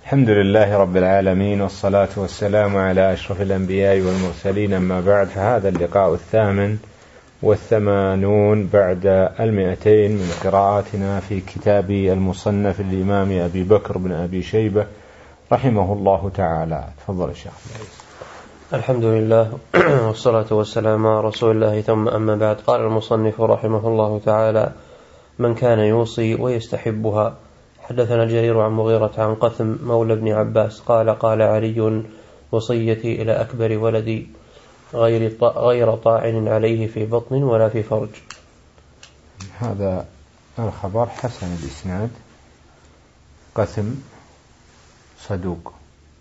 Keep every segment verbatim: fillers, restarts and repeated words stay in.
الحمد لله رب العالمين، والصلاة والسلام على أشرف الأنبياء والمرسلين، أما بعد، فهذا اللقاء الثامن والثمانون بعد المئتين من قراءاتنا في كتاب المصنف الإمام أبي بكر بن أبي شيبة رحمه الله تعالى. تفضل الشيخ. الحمد لله والصلاة والسلام على رسول الله، ثم أما بعد. قال المصنف رحمه الله تعالى: من كان يوصي ويستحبها. حدثنا جرير عن مغيرة عن قثم مولى ابن عباس قال: قال علي: وصيتي إلى أكبر ولدي غير غير طاعن عليه في بطن ولا في فرج. هذا الخبر حسن الإسناد، قثم صدوق.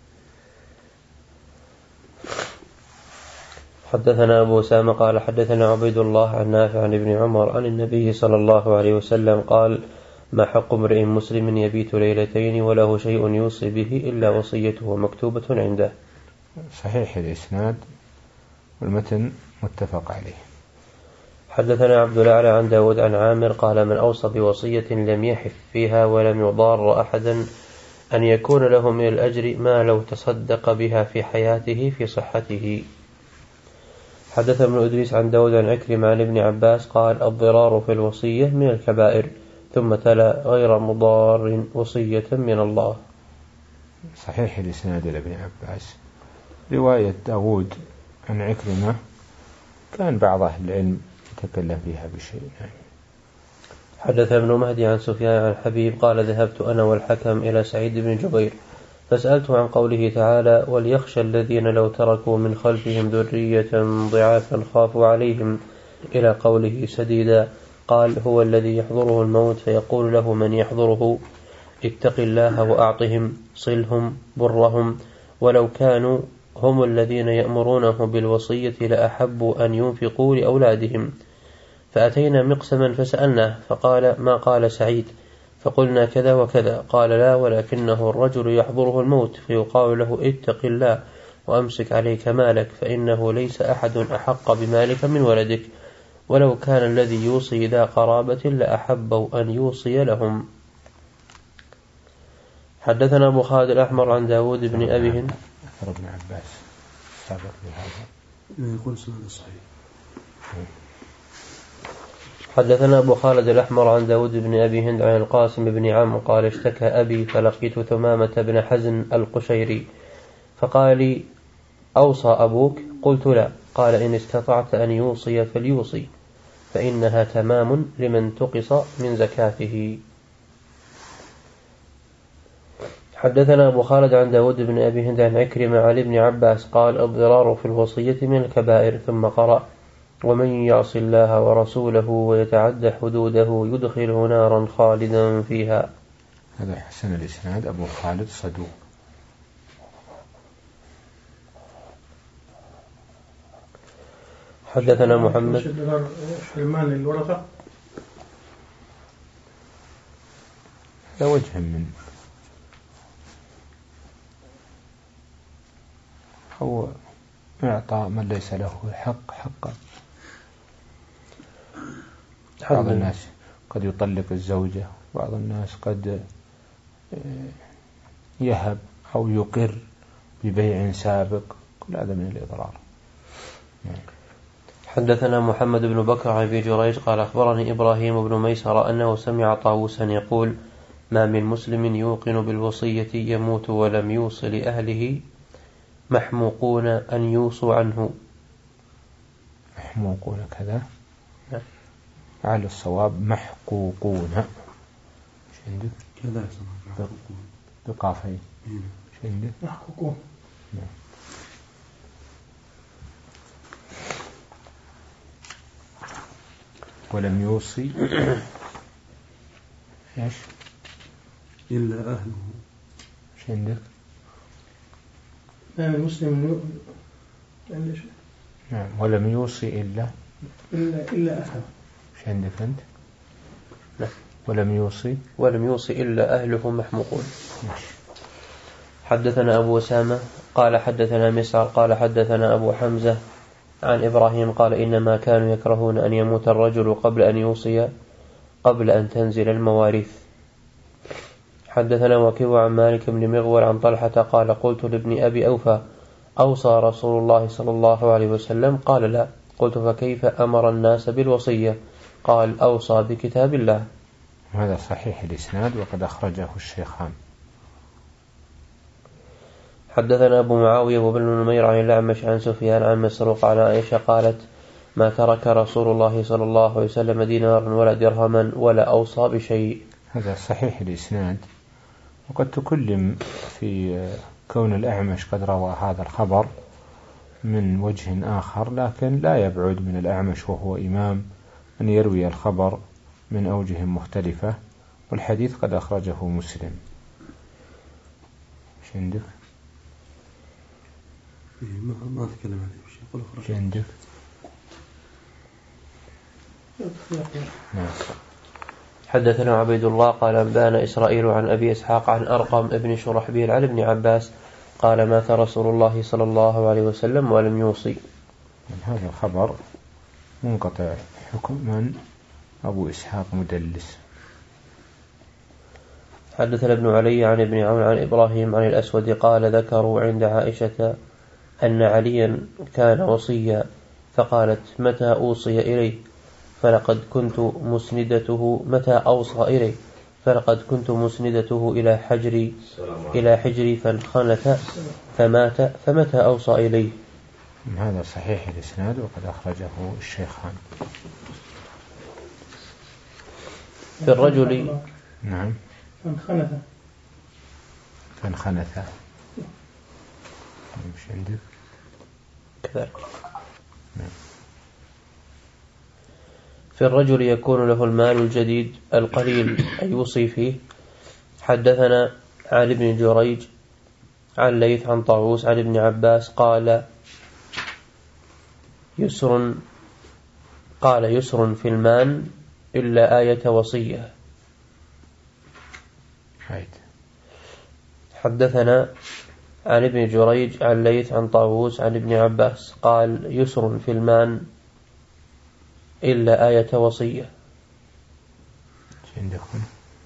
حدثنا أبو أسامة قال: حدثنا عبيد الله عن نافع عن ابن عمر عن النبي صلى الله عليه وسلم قال: ما حق امرئ مسلم يبيت ليلتين وله شيء يوصي به إلا وصيته مكتوبة عنده. صحيح الإسناد، والمتن متفق عليه. حدثنا عبد الأعلى عن داود عن عامر قال: من أوصى بوصية لم يحف فيها ولم يضار أحدا أن يكون له من الأجر ما لو تصدق بها في حياته في صحته. حدث ابن إدريس عن داود عن عكرمة عن ابن عباس قال: الضرار في الوصية من الكبائر، ثم تلا: غير مضار وصية من الله. صحيح الإسناد لابن عباس. رواية داود عن عكرمة كان بعض أهل العلم يتكلم فيها بشيء. حدث ابن مهدي عن سفيان عن حبيب قال: ذهبت أنا والحكم إلى سعيد بن جبير فسألته عن قوله تعالى: وليخشى الذين لو تركوا من خلفهم ذرية ضعافا خافوا عليهم إلى قوله سديدا. قال: هو الذي يحضره الموت فيقول له من يحضره: اتق الله وأعطهم، صلهم، برهم، ولو كانوا هم الذين يأمرونه بالوصية لأحبوا أن ينفقوا لأولادهم. فأتينا مقسما فسألناه فقال: ما قال سعيد؟ فقلنا: كذا وكذا. قال: لا، ولكنه الرجل يحضره الموت فيقال له: اتق الله وأمسك عليك مالك، فإنه ليس أحد أحق بمالك من ولدك، ولو كان الذي يوصي ذا قرابة لأحبوا أن يوصي لهم. حدثنا أبو خالد الأحمر عن داود بن أبي هند. أثر ابن عباس سابق بهذا يقول سنة صحيح. حدثنا أبو خالد الأحمر عن داود بن أبي هند عن القاسم بن عمرو قال: اشتكى أبي فلقيت ثمامة بن حزن القشيري فقال لي: أوصى أبوك؟ قلت: لا. قال: إن استطعت أن يوصي فليوصي، فإنها تمام لمن تقص من زكاته. حدثنا أبو خالد عن داود بن أبي هند عن عكرمة عن ابن عباس قال: الضرار في الوصية من الكبائر. ثم قرأ: ومن يعص الله ورسوله ويتعد حدوده يدخله نارا خالدا فيها. هذا حسن الإسناد، أبو خالد صدوق. حدثنا محمد المال الورثة لا وجه من هو إعطاء من ليس له حق حقا. بعض الناس قد يطلق الزوجة، بعض الناس قد يهب أو يقر ببيع سابق، كل هذا من الإضرار. حدثنا محمد بن بكر عن أبي جريج قال: أخبرني إبراهيم بن ميسر أنه سمع طاووسا يقول: ما من مسلم يوقن بالوصية يموت ولم يوص لأهله محموقون أن يوصوا عنه. محموقون كذا على الصواب محقوقون. ايش عندك؟ كذا بقافين. ايش عندك؟ محقوقون. ولم يوصي ايش؟ إلا أهله. ايش عندك؟ ما من مسلم يو... نعم. ولم يوصي إلا إلا إلا أهله. ايش عندك أنت؟ لا. ولم يوصي ولم يوصي إلا أهله محموقون. حدثنا أبو أسامة قال: حدثنا مسعر قال: حدثنا أبو حمزة عن إبراهيم قال: إنما كانوا يكرهون أن يموت الرجل قبل أن يوصي قبل أن تنزل المواريث. حدثنا وكيع عن مالك بن مغول عن طلحة قال قلت لابن أبي أوفى أوصى رسول الله صلى الله عليه وسلم؟ قال لا. قلت فكيف أمر الناس بالوصية؟ قال أوصى بكتاب الله. هذا صحيح الإسناد وقد أخرجه الشيخان. حدثنا أبو معاوية وابن نمير عن الأعمش عن سفيان عن مسروق عن عائشة قالت ما ترك رسول الله صلى الله عليه وسلم دينارا ولا درهما ولا أوصى بشيء. هذا صحيح الإسناد وقد تكلم في كون الأعمش قد روى هذا الخبر من وجه آخر، لكن لا يبعد من الأعمش وهو إمام أن يروي الخبر من أوجه مختلفة، والحديث قد أخرجه مسلم. ايش عندك؟ ما ما أتكلم عليه شيء. قل ايش عندك؟ نعم. حدثنا عبيد الله قال أنبانا إسرائيل عن أبي إسحاق عن أرقم ابن شرحبيل عن ابن عباس قال مات رسول الله صلى الله عليه وسلم ولم يوصي. من هذا الخبر منقطع حكما، أبو إسحاق مدلس. حدثنا ابن علي عن ابن عون عن إبراهيم عن الأسود قال ذكروا عند عائشة أن عليا كان وصيا فقالت متى أوصي إليه؟ فلقد كنت مسندته متى أوصى إليه فلقد كنت مسندته إلى حجري إلى حجري فانخنث فمات فمتى أوصى إليه. هذا صحيح الإسناد وقد أخرجه الشيخان. في الرجل نعم فانخنث فانخنث مش عندك كذلك. نعم. في الرجل يكون له المال الجديد القليل أن يوصي فيه. حدثنا علي بن جريج عن ليث عن طاووس عن ابن عباس قال يسر قال يسر في المال إلا آية وصية. حدثنا عن ابن جريج عن ليث عن طاووس عن ابن عباس قال يسر في المال إلا آية وصية. عندكم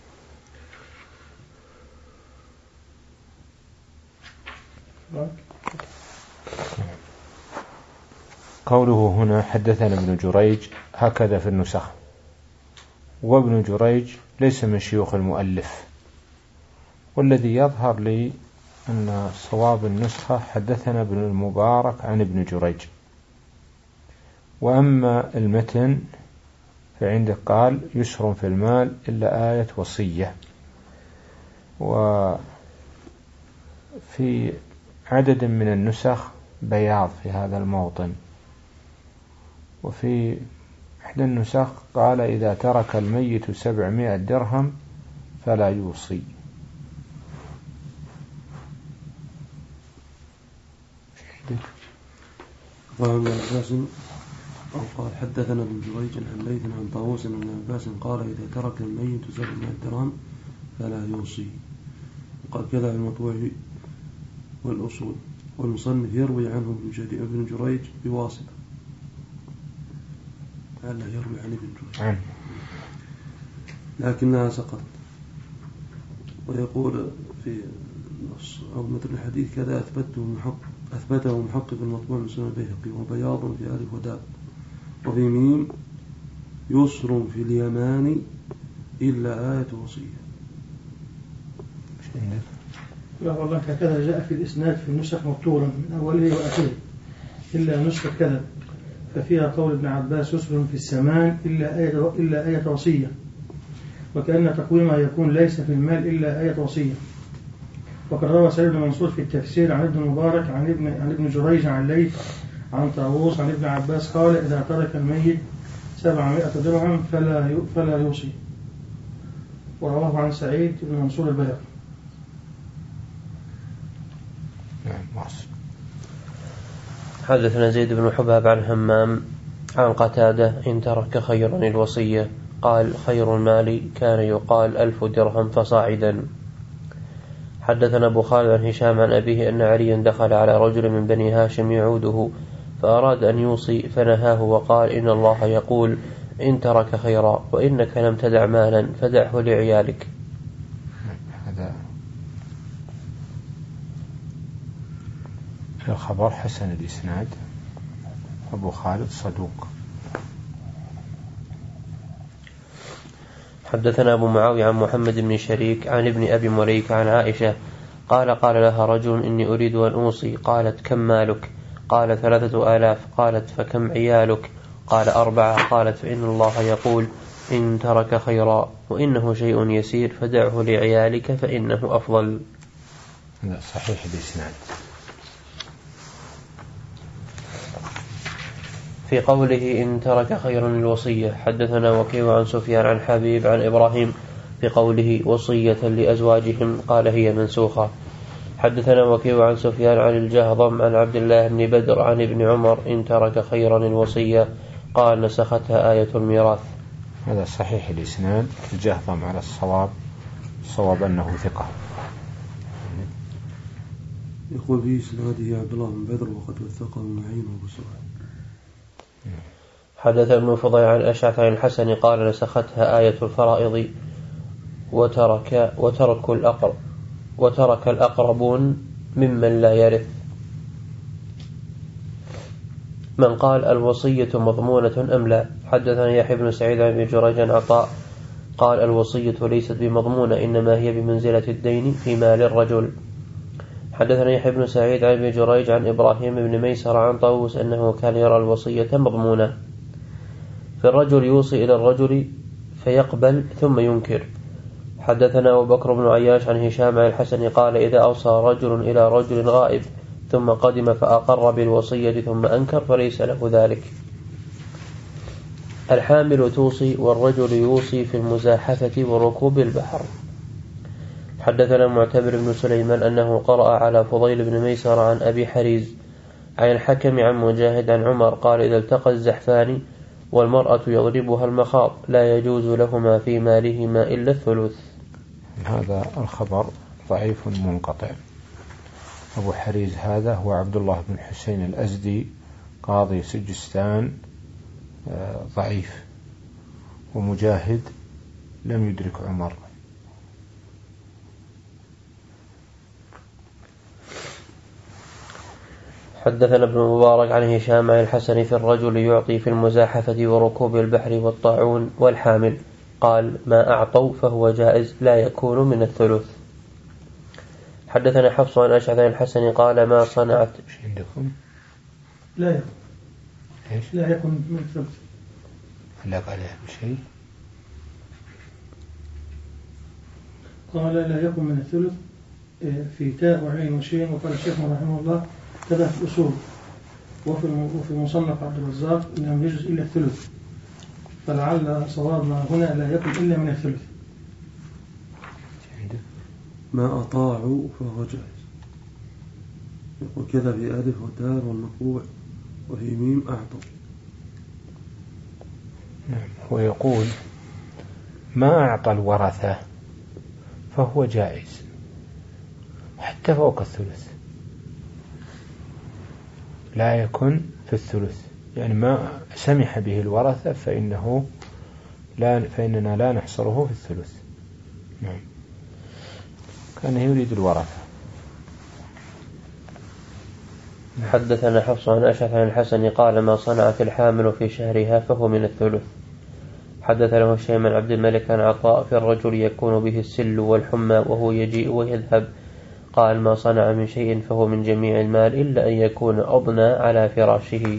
قوله هنا حدثنا ابن جريج هكذا في النسخ، وابن جريج ليس من شيوخ المؤلف، والذي يظهر لي أن صواب النسخة حدثنا ابن المبارك عن ابن جريج. وأما المتن فعندك قال يسر في المال إلا آية وصية. وفي عدد من النسخ بياض في هذا الموطن، وفي إحدى النسخ قال إذا ترك الميت سبعمائة درهم فلا يوصي. قال عباس أو قال حدثنا ابن جريج عن ليث عن طاووس عن عباس قال إذا ترك الميت سبعمائة درهم فلا يوصي. وقال كذا المطبوع والأصول، والمصنف يروي عنه ابن جريج بواسطة، ألا يروي عن ابن جريج لكنها سقطت. ويقول في نص أو متن الحديث كذا أثبته محقق أثبته محقق المطبوع من سنن البيهقي وبياض في ألف ودال وفي ميم يسر في اليمان إلا آية وصية. لا والله هكذا جاء في الإسناد في النسخ مبتورا من أوله وآخره إلا نسخة كذا، ففيها قول ابن عباس يسر في السمان إلا آية إلا آية وصية، وكأن تقويمها يكون ليس في المال إلا آية وصية. وقد روى سعيد بن منصور في التفسير عن ابن مبارك عن ابن عن ابن جريج عن ليث عن طاووس عن ابن عباس قال إذا ترك الميت سبعمائة درهم فلا فلا يوصي. ورواه عن سعيد بن منصور البيهقي. حدثنا زيد بن حباب عن همام عن قتادة إن ترك خيرا الوصية قال خير المال كان يقال ألف درهم فصاعدا. حدثنا أبو خالد عن هشام عن أبيه أن عليا دخل على رجل من بني هاشم يعوده فأراد أن يوصي فنهاه وقال إن الله يقول إن ترك خيرا وإنك لم تدع مالا فدعه لعيالك. هذا الخبر حسن الإسناد، أبو خالد صدوق. حدثنا أبو معاوية عن محمد بن شريك عن ابن أبي مليك عن عائشة قال قال لها رجل إني أريد أن أوصي. قالت كم مالك؟ قال ثلاثة آلاف. قالت فكم عيالك؟ قال أربعة. قالت فإن الله يقول إن ترك خيرا وإنه شيء يسير فدعه لعيالك فإنه أفضل. لا صحيح الإسناد. في قوله إن ترك خيرا الوصية. حدثنا وكيع عن سفيان عن حبيب عن إبراهيم في قوله وصية لأزواجهم قال هي منسوخة. حدثنا وكيع عن سفيان عن الجهضم عن عبد الله بن بدر عن ابن عمر إن ترك خيرا الوصية قال نسختها آية الميراث. هذا صحيح الإسناد. الجهضم على الصواب، الصواب أنه ثقة. يقول في إسناده عبد الله بن بدر وقد وثقه معين وأبو سعيد. حدث ابن فضيل عن أشعث عن الحسن قال نسختها آية الفرائض وترك وترك الأقرب وترك الأقربون ممن لا يرث. من قال الوصية مضمونة أم لا. حدثنا يحيى بن سعيد عن ابن جريج عن عطاء قال الوصية ليست بمضمونة إنما هي بمنزلة الدين في مال الرجل. حدثنا يحيى بن سعيد عن ابن جريج عن إبراهيم بن ميسر عن طاووس أنه كان يرى الوصية مضمونة. فالرجل يوصي إلى الرجل فيقبل ثم ينكر. حدثنا أبو بكر بن عياش عن هشام عن الحسن قال إذا أوصى رجل إلى رجل غائب ثم قدم فأقر بالوصية ثم أنكر فليس له ذلك. الحامل توصي والرجل يوصي في المزاحفة وركوب البحر. حدثنا معتبر بن سليمان أنه قرأ على فضيل بن ميسر عن أبي حريز عن الحكم عن مجاهد عن عمر قال إذا التقى الزحفان والمرأة يضربها المخاض لا يجوز لهما في مالهما إلا الثلث. هذا الخبر ضعيف منقطع. أبو حريز هذا هو عبد الله بن حسين الأزدي قاضي سجستان، ضعيف. ومجاهد لم يدرك عمر. حدثنا ابن مبارك عن هشام عن الحسن في الرجل يعطي في المزاحفة وركوب البحر والطاعون والحامل قال ما أعطوا فهو جائز لا يكون من الثلث. حدثنا حفص عن أشعث عن الحسن قال ما صنعت عندكم لا يكون إيش؟ لا يكون من الثلث. لا قال بشيء قال لا يكون من الثلث في تاء وعين وشين. وقال الشيخ رحمه الله كذا في الأصول وفي وفي مصنف عبد الرزاق لم يجوز إلا الثلث، فلعل صوابنا هنا لا يكون إلا من الثلث. ما أطاعوا فهو جائز. وكذا بألف وتاء والمطبوع وفي ميم أعطوا. ويقول ما أعطى الورثة فهو جائز حتى فوق الثلث، لا يكن في الثلث، يعني ما سمح به الورثة فإنه لا فإننا لا نحصره في الثلث. نعم. كان يريد الورثة. حدثنا حفص عن أشعث عن الحسن قال ما صنعت الحامل في شهرها فهو من الثلث. حدث له هشام عن عبد الملك عن عطاء في الرجل يكون به السل والحمى وهو يجيء ويذهب قال ما صنع من شيء فهو من جميع المال إلا أن يكون أضنى على فراشه.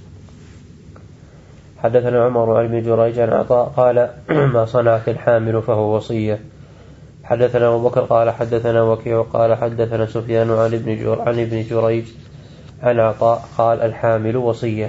حدثنا عمر عن ابن جريج عن عطاء قال ما صنعت الحامل فهو وصية. حدثنا أبو بكر قال حدثنا وكيع قال حدثنا سفيان عن ابن جر عن ابن جريج عن عطاء قال الحامل وصية.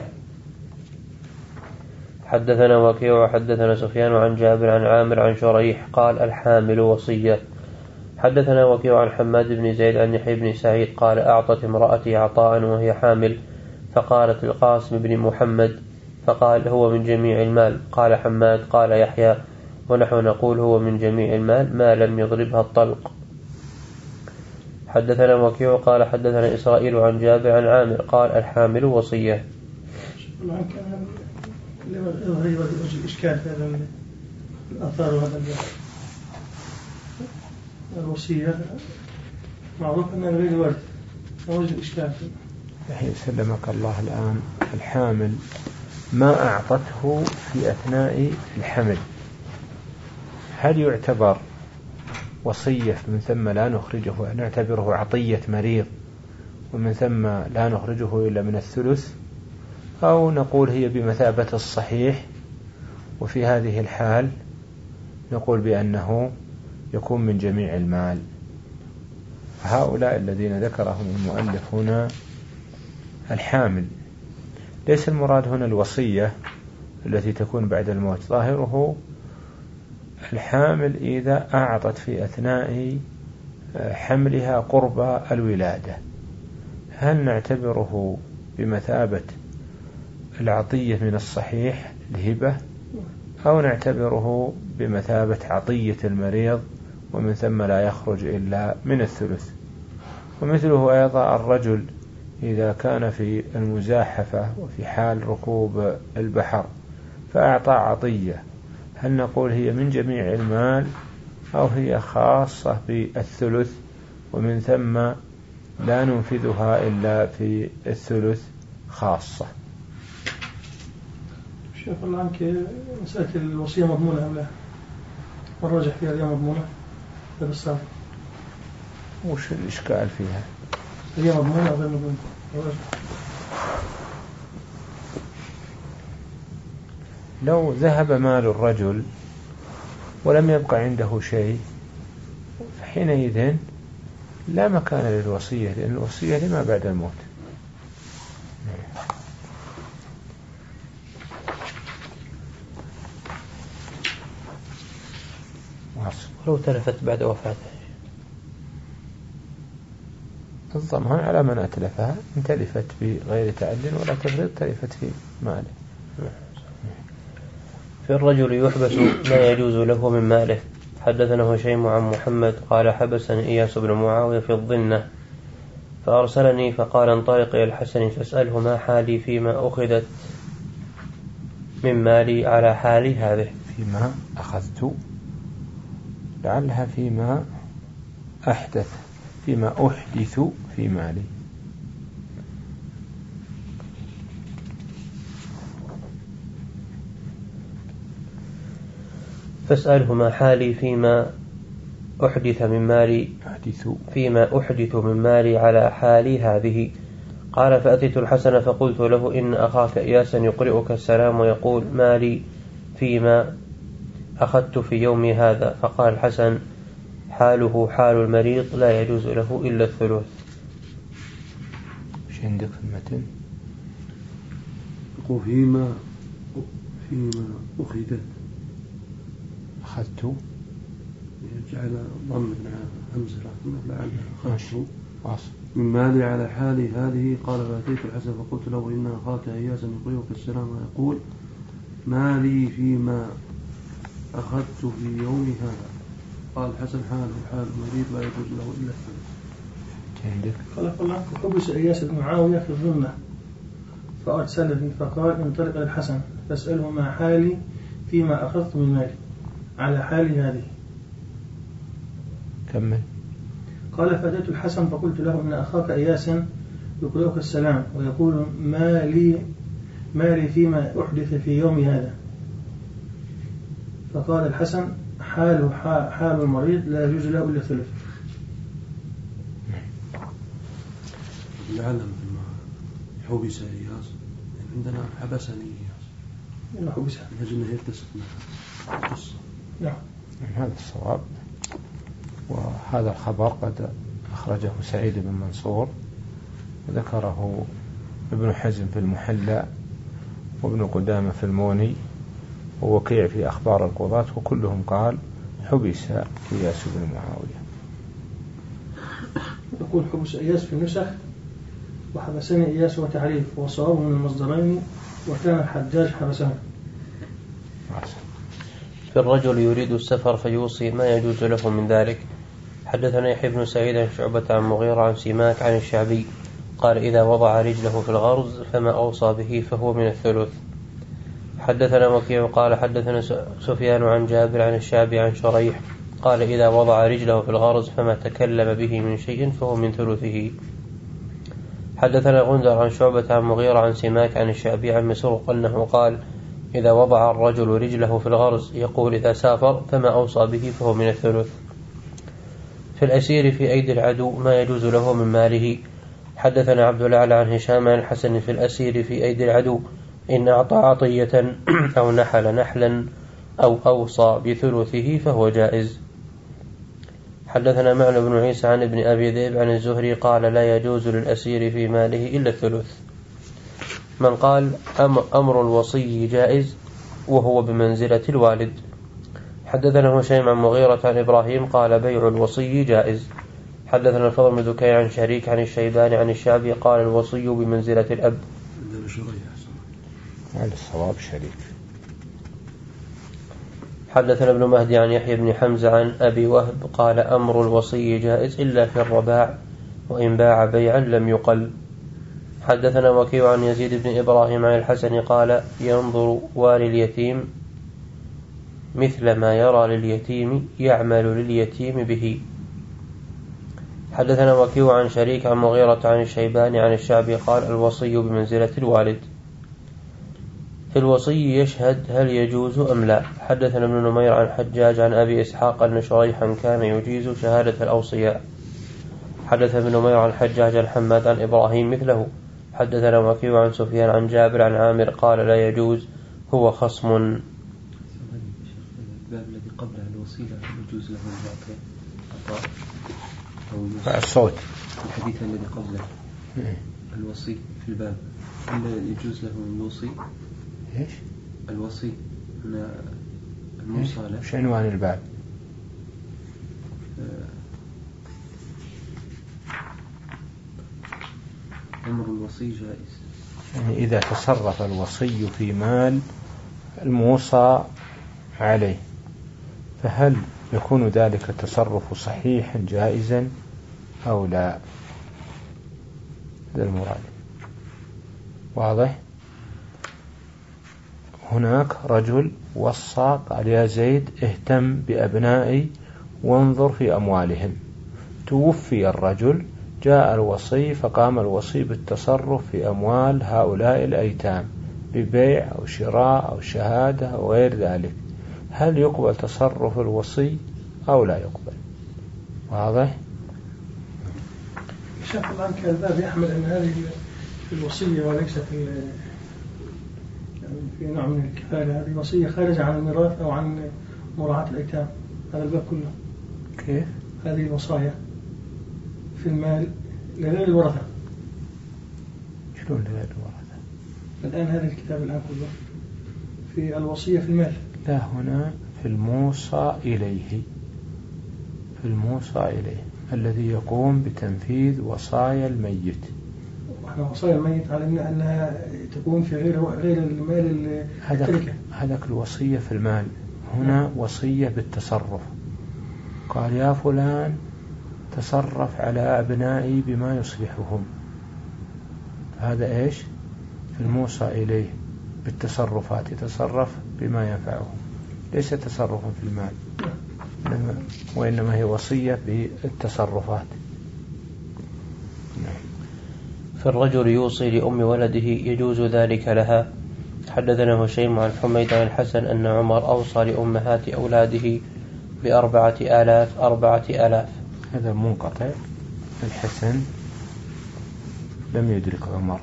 حدثنا وكيع وحدثنا سفيان عن جابر عن عامر عن شريح قال الحامل وصية. حدثنا وكيع عن حماد بن زيد عن يحيى بن سعيد قال أعطت امرأتي عطاء وهي حامل فقالت القاسم بن محمد فقال هو من جميع المال. قال حماد قال يحيى ونحن نقول هو من جميع المال ما لم يضربها الطلق. حدثنا وكيع قال حدثنا إسرائيل عن جابر عن عامر قال الحامل وصية. هي وجه الإشكال في هذا الآثار وهذا الوصية معروف أنها غير وارد، وجه الإشكال الحين سلمك الله الآن الحامل ما أعطته في أثناء الحمل هل يعتبر وصية من ثم لا نخرجه نعتبره عطية مريض ومن ثم لا نخرجه إلا من الثلث، أو نقول هي بمثابة الصحيح وفي هذه الحال نقول بأنه يكون من جميع المال؟ هؤلاء الذين ذكرهم المؤلف هنا الحامل، ليس المراد هنا الوصية التي تكون بعد الموت، ظاهره الحامل إذا أعطت في أثناء حملها قرب الولادة، هل نعتبره بمثابة العطية من الصحيح الهبة، أو نعتبره بمثابة عطية المريض ومن ثم لا يخرج إلا من الثلث؟ ومثله أيضا الرجل إذا كان في المزاحفة وفي حال ركوب البحر فأعطى عطية، هل نقول هي من جميع المال أو هي خاصة بالثلث ومن ثم لا ننفذها إلا في الثلث خاصة؟ شيخ الله عنك مسألة الوصية مضمونة أم لا؟ والراجح فيها هي مضمونة بالصافي. وش الإشكال فيها؟ هي مضمونة أو غير مضمونة؟ لو ذهب مال الرجل ولم يبقى عنده شيء فحينئذ لا مكان للوصية، لأن الوصية لما بعد الموت. ولو تلفت بعد وفاته الضمان على من أتلفها، إن تلفت بغير تعد ولا تفريط تلفت في ماله. في الرجل يحبس ما يجوز له من ماله. حدثنا هشيم عن محمد قال حبسني إياس بن معاوية في الظنة فأرسلني فقال انطلق إلى الحسن فاسأله ما حالي فيما أخذت من مالي على حالي هذه. فيما أخذت، لعلها فيما أحدث، فيما أحدث في مالي. فاسأله ما حالي فيما أحدث من مالي أحدث فيما أحدث من مالي على حالي هذه. قال فأتيت الحسن فقلت له إن أخاك إياسا يقرئك السلام ويقول مالي فيما أخذت في يومي هذا. فقال الحسن حاله حال المريض لا يجوز له إلا الثلث. ايش عندك في المتن؟ يقول فيما فيما أخذت أخذت جعل ضم همزة لعل أخذت واصل من مالي على حالي هذه. قال فأتيت الحسن فقلت له إن أخاك إياسا يقرئك السلام ويقول مالي فيما أخذت في يوم هذا. قال الحسن حاله حال المريض لا يجوز له إلا الثلث. قال فالله حبس إياس بن معاوية في الظنة فأرسلني فقال انطلق للحسن فاسأله ما حالي فيما أخذت من مالي على حالي هذه. كمل. قال فأتيت الحسن فقلت له إن أخاك إياسا يقرئك السلام ويقول ما لي مالي فيما أحدث في يوم هذا. فقال الحسن حاله حال المريض لا يجوز له إلا الثلث. لعل مثل ما حبس إياس عندنا حبسني إياس حبس نجد أنه يتصل معها قصة. نعم هذا الصواب. وهذا الخبر قد أخرجه سعيد بن منصور وذكره ابن حزم في المحلى وابن قدامة في الموني ووكيع في أخبار القضاة، وكلهم قال حبس إياس بن معاوية. يقول حبس إياس في النسخ وحبسني إياس وتعريف وصواب من المصدرين وكان الحجاج حبسه. في الرجل يريد السفر فيوصي ما يجوز له من ذلك. حدثنا يحيى بن سعيد عن شعبة عن مغيرة عن سماك عن الشعبي قال إذا وضع رجله في الغرز فما أوصى به فهو من الثلث. حدثنا وكيع قال حدثنا سفيان عن جابر عن الشعبي عن شريح قال إذا وضع رجله في الغرز فما تكلم به من شيء فهو من ثلثه. حدثنا غندر عن شعبة عن مغيرة عن سماك عن الشعبي عن مسروق أنه قال إذا وضع الرجل رجله في الغرز يقول إذا سافر فما أوصى به فهو من الثلث. في الأسير في أيدي العدو ما يجوز له من ماله. حدثنا عبد الأعلى عن هشام عن الحسن في الأسير في أيدي العدو إن أعطى عطية أو نحل نحلا أو أوصى بثلثه فهو جائز. حدثنا معنى بن عيسى عن ابن أبي ذئب عن الزهري قال لا يجوز للأسير في ماله إلا الثلث. من قال أمر الوصي جائز وهو بمنزلة الوالد. حدثنا هشيم عن مغيرة عن إبراهيم قال بيع الوصي جائز. حدثنا الفضل بن ذكي عن شريك عن الشيباني عن الشعبي قال الوصي بمنزلة الأب. على الصواب شريك. حدثنا ابن مهدي عن يحيى بن حمزة عن أبي وهب قال أمر الوصي جائز إلا في الرباع وإن باع بيعا لم يقل. حدثنا وكيع عن يزيد بن إبراهيم عن الحسن قال ينظر والي اليتيم مثل ما يرى لليتيم يعمل لليتيم به. حدثنا وكيع عن شريك عن مغيرة عن الشيباني عن الشعبي قال الوصي بمنزلة الوالد. في الوصي يشهد هل يجوز أم لا. حدثنا ابن نمير عن حجاج عن أبي إسحاق أن شريحا كان يجيز شهادة الأوصياء. حدث ابن نمير عن حجاج عن حماد عن إبراهيم مثله. حدثنا وكيع عن سفيان عن جابر عن عامر قال لا يجوز هو خصم. الباب الذي قبله الوصية يجوز له العطاء أو الصوت. الحديث الذي قبله الوصي في الباب يجوز له الوصي. إيش؟ الوصي أن الموصى له. إيش عنوان الباب؟ أمر الوصي جائز. يعني إذا تصرف الوصي في مال الموصى عليه فهل يكون ذلك التصرف صحيحا جائزا أو لا؟ هذا المراد. واضح؟ هناك رجل وصى قال يا زيد اهتم بأبنائي وانظر في أموالهم. توفي الرجل جاء الوصي فقام الوصي بالتصرف في أموال هؤلاء الأيتام ببيع أو شراء أو شهادة أو غير ذلك. هل يقبل تصرف الوصي أو لا يقبل؟ واضح؟ شاف الآن كالباب يحمل أن هذه الوصية وليست في نوع من الكفالة. هذه وصية خارجة عن الميراث أو عن مراعاة الأيتام. هذا الباب كله كيف؟ هذه الوصايا في المال لغير الورثة. شلون لغير الورثة؟ الآن هذا الكتاب الآن كله في الوصية في المال. لا، هنا في الموصى إليه، في الموصى إليه الذي يقوم بتنفيذ وصايا الميت. وإحنا وصايا الميت علمنا أنها تكون في غير غير المال التركة. هذاك الوصية في المال، هنا وصية بالتصرف. قال يا فلان تصرف على أبنائي بما يصلحهم. هذا إيش؟ في الموصى إليه بالتصرفات، يتصرف بما ينفعهم، ليس تصرف في المال، وإنما هي وصية بالتصرفات. فالرجل يوصي لأم ولده يجوز ذلك لها. حدثنا هشيم عن حميد عن الحسن أن عمر أوصى لأمهات أولاده بأربعة آلاف أربعة آلاف. هذا منقطع. الحسن لم يدرك عمر.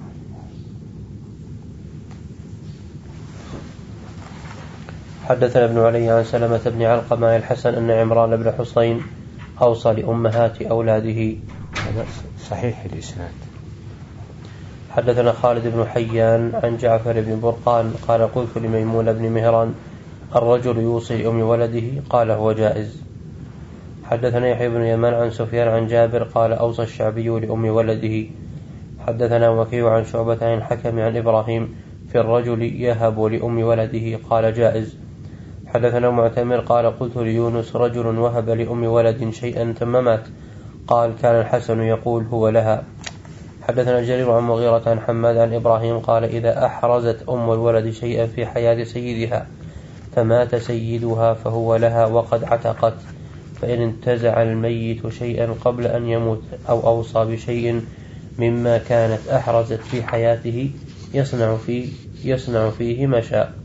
حدثنا ابن علي عن سلمة بن علقمة عن الحسن أن عمران بن حسين أوصى لأمهات أولاده. هذا صحيح الإسناد. حدثنا خالد بن حيان عن جعفر بن برقان قال قلت لميمون بن مهران الرجل يوصي لأم ولده قال هو جائز. حدثنا يحيى بن يمان عن سفيان عن جابر قال أوصى الشعبي لأم ولده. حدثنا وكيع عن شعبة عن الحكم عن إبراهيم في الرجل يهب لأم ولده قال جائز. حدثنا معتمر قال قلت ليونس رجل وهب لأم ولد شيئا ثم مات قال كان الحسن يقول هو لها. حدثنا جرير عن مغيرة عن حماد عن إبراهيم قال إذا أحرزت أم الولد شيئا في حياة سيدها فمات سيدها فهو لها وقد عتقت، فإن انتزع الميت شيئا قبل أن يموت أو أوصى بشيء مما كانت أحرزت في حياته يصنع فيه, يصنع فيه ما شاء.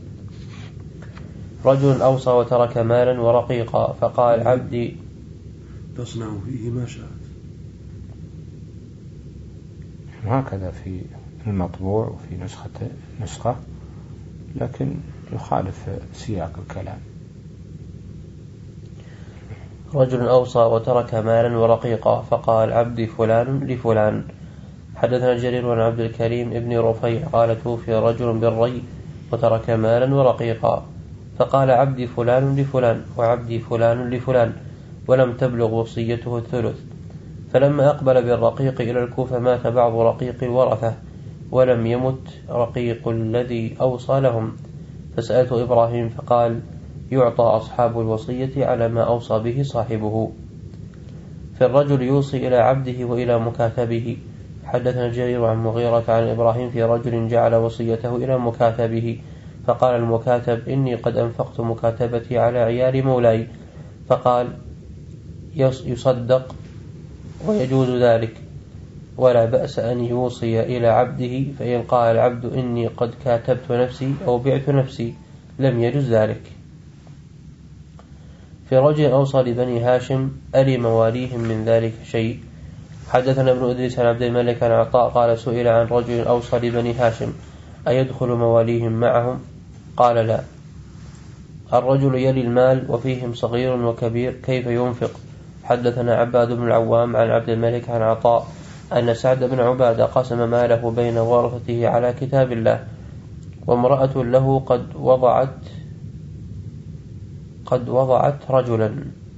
رجل أوصى وترك مالا ورقيقا فقال عبدي تصنع فيه ما شاء. هكذا في المطبوع وفي نسخة نسخة لكن يخالف سياق الكلام. رجل أوصى وترك مالا ورقيقا فقال عبدي فلان لفلان. حدثنا جرير عن عبد الكريم ابن رفيع قال توفي رجل بالري وترك مالا ورقيقا فقال عبدي فلان لفلان وعبدي فلان لفلان ولم تبلغ وصيته الثلث. فلما أقبل بالرقيق إلى الكوفة مات بعض رقيق الورثة ولم يمت رقيق الذي أوصى لهم. فسألت إبراهيم فقال يعطى أصحاب الوصية على ما أوصى به صاحبه. فالرجل يوصي إلى عبده وإلى مكاتبه. حدثنا جرير عن مغيرة عن إبراهيم في رجل جعل وصيته إلى مكاتبه فقال المكاتب إني قد أنفقت مكاتبتي على عيال مولاي. فقال يصدق ويجوز ذلك ولا بأس أن يوصي إلى عبده فإن قال العبد إني قد كاتبت نفسي أو بعت نفسي لم يجوز ذلك. في رجل أوصى لبني هاشم ألي مواليهم من ذلك شيء. حدثنا ابن إدريس عن عبد الملك عن عطاء قال سئل عن رجل أوصى لبني هاشم أيدخل مواليهم معهم؟ قال لا. الرجل يلي المال وفيهم صغير وكبير كيف ينفق؟ حدثنا عباد بن العوام عن عبد الملك عن عطاء أن سعد بن عبادة قسم ماله بين ورثته على كتاب الله وامرأة له قد وضعت قد وضعت رجلا.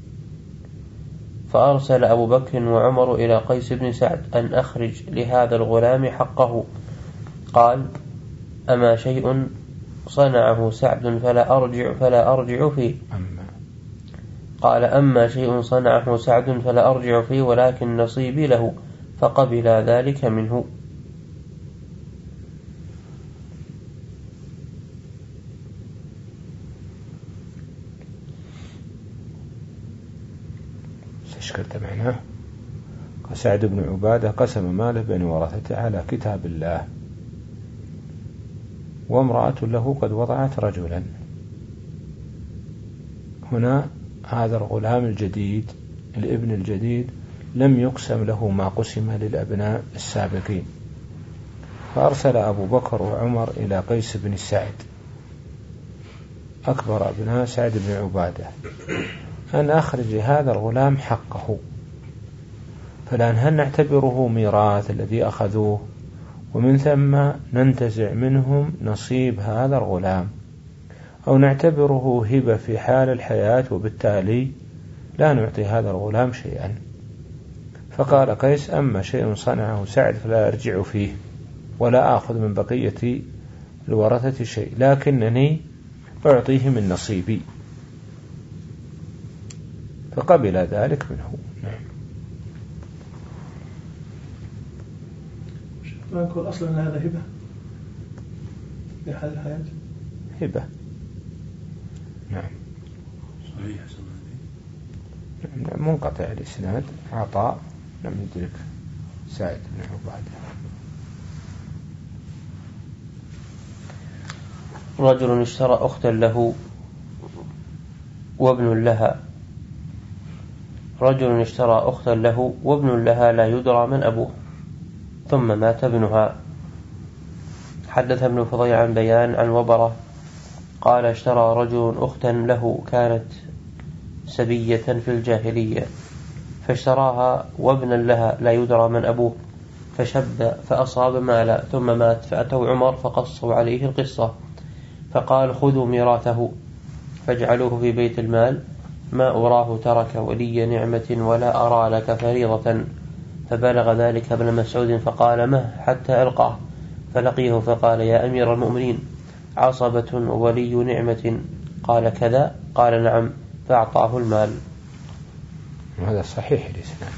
فأرسل أبو بكر وعمر إلى قيس بن سعد أن أخرج لهذا الغلام حقه. قال أما شيء صنعه سعد فلا أرجع, فلا أرجع فيه. قال أما شيء صنعه سعد فلا أرجع فيه ولكن نصيبي له. فقبل ذلك منه. اشكرت معناه. سعد بن عبادة قسم ماله بين ورثته على كتاب الله وامرأة له قد وضعت رجلا. هنا هذا الغلام الجديد الابن الجديد لم يقسم له ما قسم للأبناء السابقين. فأرسل أبو بكر وعمر إلى قيس بن سعد أكبر أبناء سعد بن عبادة أن أخرج لهذا الغلام حقه. فالآن هل نعتبره ميراث الذي أخذوه ومن ثم ننتزع منهم نصيب هذا الغلام أو نعتبره هبة في حال الحياة وبالتالي لا نعطي هذا الغلام شيئا؟ فقال قيس أما شيء صنعه سعد فلا أرجع فيه ولا آخذ من بقية الورثة شيء لكنني أعطيه من نصيبي. فقبل ذلك منه. ما نقول أصلا هذا هبة في حال الحياة هبة. نعم صحيح. منقطع الإسناد عطاء لم يدرك سعد بن عبادة. رجل اشترى أختا له وابن لها رجل اشترى أختا له وابن لها لا يدرى من أبوه ثم مات ابنها. حدث ابن فضيل عن بيان عن وبرة قال اشترى رجل أختا له كانت سبية في الجاهلية فاشتراها وابنا لها لا يدرى من أبوه فشب فأصاب مالا ثم مات. فأتوا عمر فقصوا عليه القصة فقال خذوا ميراثه فاجعلوه في بيت المال ما أراه ترك ولي نعمة ولا أرى لك فريضة. فبلغ ذلك ابن مسعود فقال مه حتى ألقاه فلقيه فقال يا أمير المؤمنين عصبة ولي نعمة؟ قال كذا. قال نعم. فأعطاه المال. هذا صحيح الإسناد.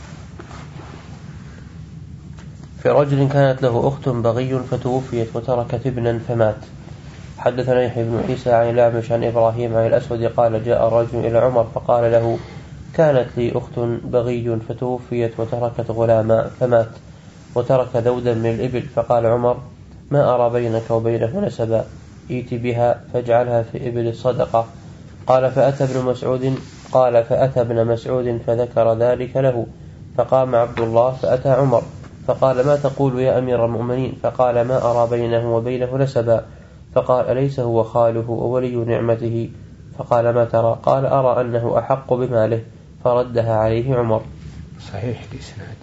في رجل كانت له أخت بغي فتوفيت وتركت ابنا فمات. حدثنا يحيى بن عيسى عن الأعمش عن إبراهيم عن الأسود قال جاء رجل إلى عمر فقال له كانت لي أخت بغي فتوفيت وتركت غلاما فمات وترك ذودا من الإبل. فقال عمر: ما أرى بينك وبينه نسبا، ائت بها فاجعلها في إبل الصدقة. قال فأتى ابن مسعود قال فأتى ابن مسعود فذكر ذلك له، فقام عبد الله فأتى عمر فقال: ما تقول يا أمير المؤمنين؟ فقال: ما أرى بينه وبينه نسبا. فقال: أليس هو خاله وولي نعمته؟ فقال: ما ترى؟ قال: أرى أنه أحق بماله. فردها عليه عمر. صحيح الإسناد.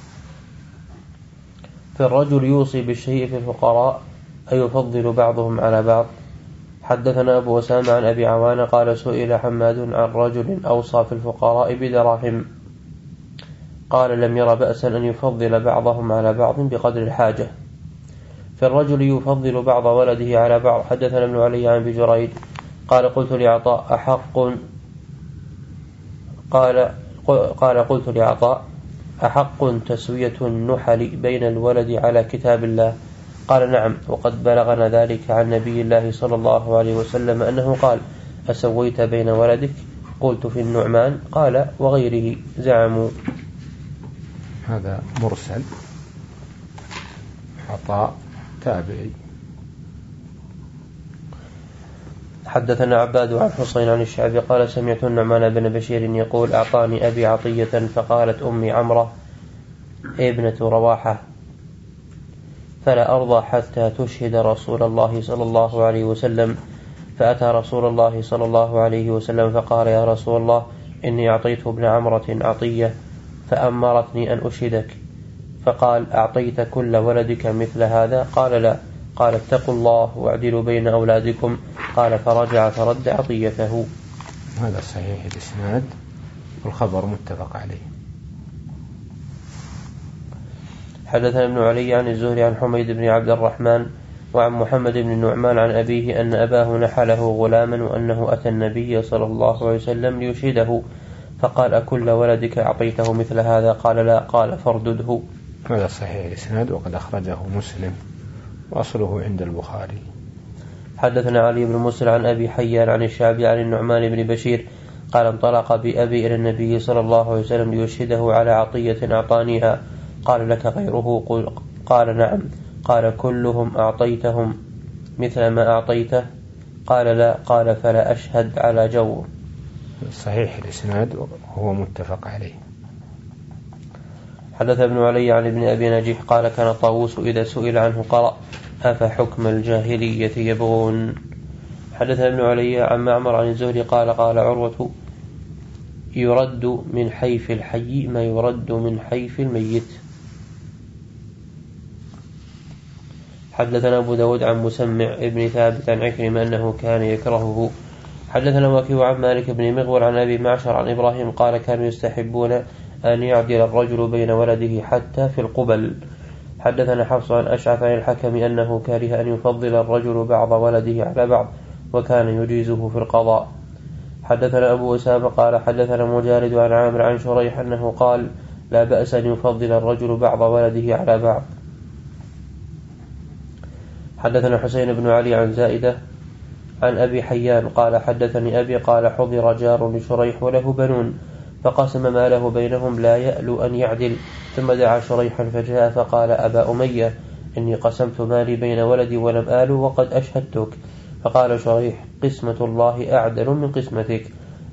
فالرجل يوصي بالشيء في الفقراء أيفضل بعضهم على بعض؟ حدثنا أبو أسامة عن أبي عوانة قال: سئل حماد عن رجل أوصى في الفقراء بدراهم، قال: لم ير بأسا أن يفضل بعضهم على بعض بقدر الحاجة. فالرجل يفضل بعض ولده على بعض. حدثنا ابن علي عن ابي جريج قال: قلت لعطاء: أحق قال قال قلت لعطاء: أحق تسوية النحل بين الولد على كتاب الله؟ قال: نعم، وقد بلغنا ذلك عن نبي الله صلى الله عليه وسلم أنه قال: أسويت بين ولدك؟ قلت: في النعمان. قال: وغيره زعموا. هذا مرسل، عطاء تابعي. حدثنا عباد عن حسين عن الشعبي قال: سمعت النعمان بن بشير يقول: أعطاني أبي عطية، فقالت أمي عمرة ابنة رواحة: فلا أرضى حتى تشهد رسول الله صلى الله عليه وسلم. فأتى رسول الله صلى الله عليه وسلم فقال: يا رسول الله، إني أعطيت ابن عمرة عطية فأمرتني أن أشهدك. فقال: أعطيت كل ولدك مثل هذا؟ قال: لا. قال: اتقوا الله واعدلوا بين أولادكم. قال: فرجع فرد عطيته. هذا صحيح الإسناد والخبر متفق عليه. حدثنا ابن علي عن الزهري عن حميد بن عبد الرحمن وعن محمد بن النعمان عن أبيه أن أباه نحله غلاما وأنه أتى النبي صلى الله عليه وسلم ليشهده، فقال: أكل ولدك أعطيته مثل هذا؟ قال: لا. قال: فاردده. هذا صحيح الإسناد وقد أخرجه مسلم وأصله عند البخاري. حدثنا علي بن مسلم عن أبي حيان عن الشعبي عن النعمان بن بشير قال: انطلق بأبي إلى النبي صلى الله عليه وسلم ليشهده على عطية أعطانيها. قال: لك غيره؟ قال: نعم. قال: كلهم أعطيتهم مثل ما أعطيته؟ قال: لا. قال: فلا أشهد على جو. صحيح الإسناد وهو متفق عليه. حدث ابن علي عن ابن أبي نجيح قال: كان طاووس إذا سئل عنه قرأ: أفحكم الجاهلية يبغون. حدث ابن علي عن معمر عن الزهري قال: قال عروة: يرد من حيف الحي ما يرد من حيف الميت. حدثنا أبو داود عن مسمع ابن ثابت عن عكرمة أنه كان يكرهه. حدثنا وكيع عن مالك بن مغول عن أبي معشر عن إبراهيم قال: كانوا يستحبون أن يعدل الرجل بين ولده حتى في القبل. حدثنا حفص عن أشعث عن الحكم أنه كاره أن يفضل الرجل بعض ولده على بعض، وكان يجيزه في القضاء. حدثنا أبو أسامة قال: حدثنا مجالد عن عامر عن شريح أنه قال: لا بأس أن يفضل الرجل بعض ولده على بعض. حدثنا حسين بن علي عن زائدة عن أبي حيان قال: حدثني أبي قال: حضر جار لشريح وله بنون، فقسم ماله بينهم لا يألو أن يعدل، ثم دعا شريحا فجاء فقال: أبا أمية، إني قسمت مالي بين ولدي ولم آلو وقد أشهدتك. فقال شريح: قسمة الله أعدل من قسمتك،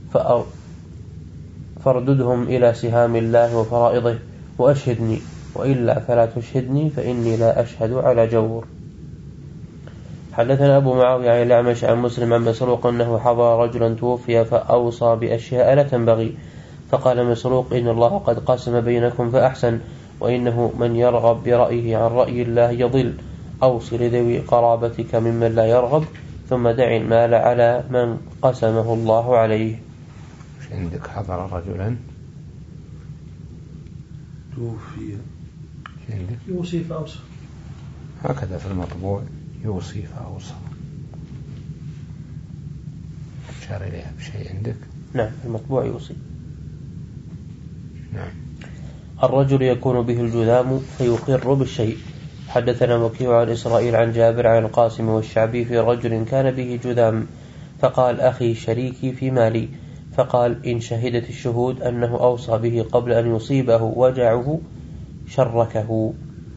فارددهم إلى سهام الله وفرائضه وأشهدني، وإلا فلا تشهدني فإني لا أشهد على جور. حدثنا أبو معاوية عن الأعمش عن مسلم عن مسروق أنه حضر رجلا توفي فأوصى بأشياء لا تنبغي، فقال مسروق: إن الله قد قسم بينكم فأحسن، وإنه من يرغب برأيه عن رأي الله يضل. أوصي لذوي قرابتك ممن لا يرغب، ثم دع المال على من قسمه الله عليه. مش عندك حضر رجلا توفي عندك يوصي فأوصى؟ هكذا في المطبوع يوصي فأوصى. أشار إليها بشيء عندك؟ نعم، المطبوع يوصي. نعم. الرجل يكون به الجذام فيقر بالشيء. حدثنا وكيع عن إسرائيل عن جابر عن القاسم والشعبي في رجل كان به جذام، فقال: أخي شريكي في مالي. فقال: إن شهدت الشهود أنه أوصى به قبل أن يصيبه وجعه شركه.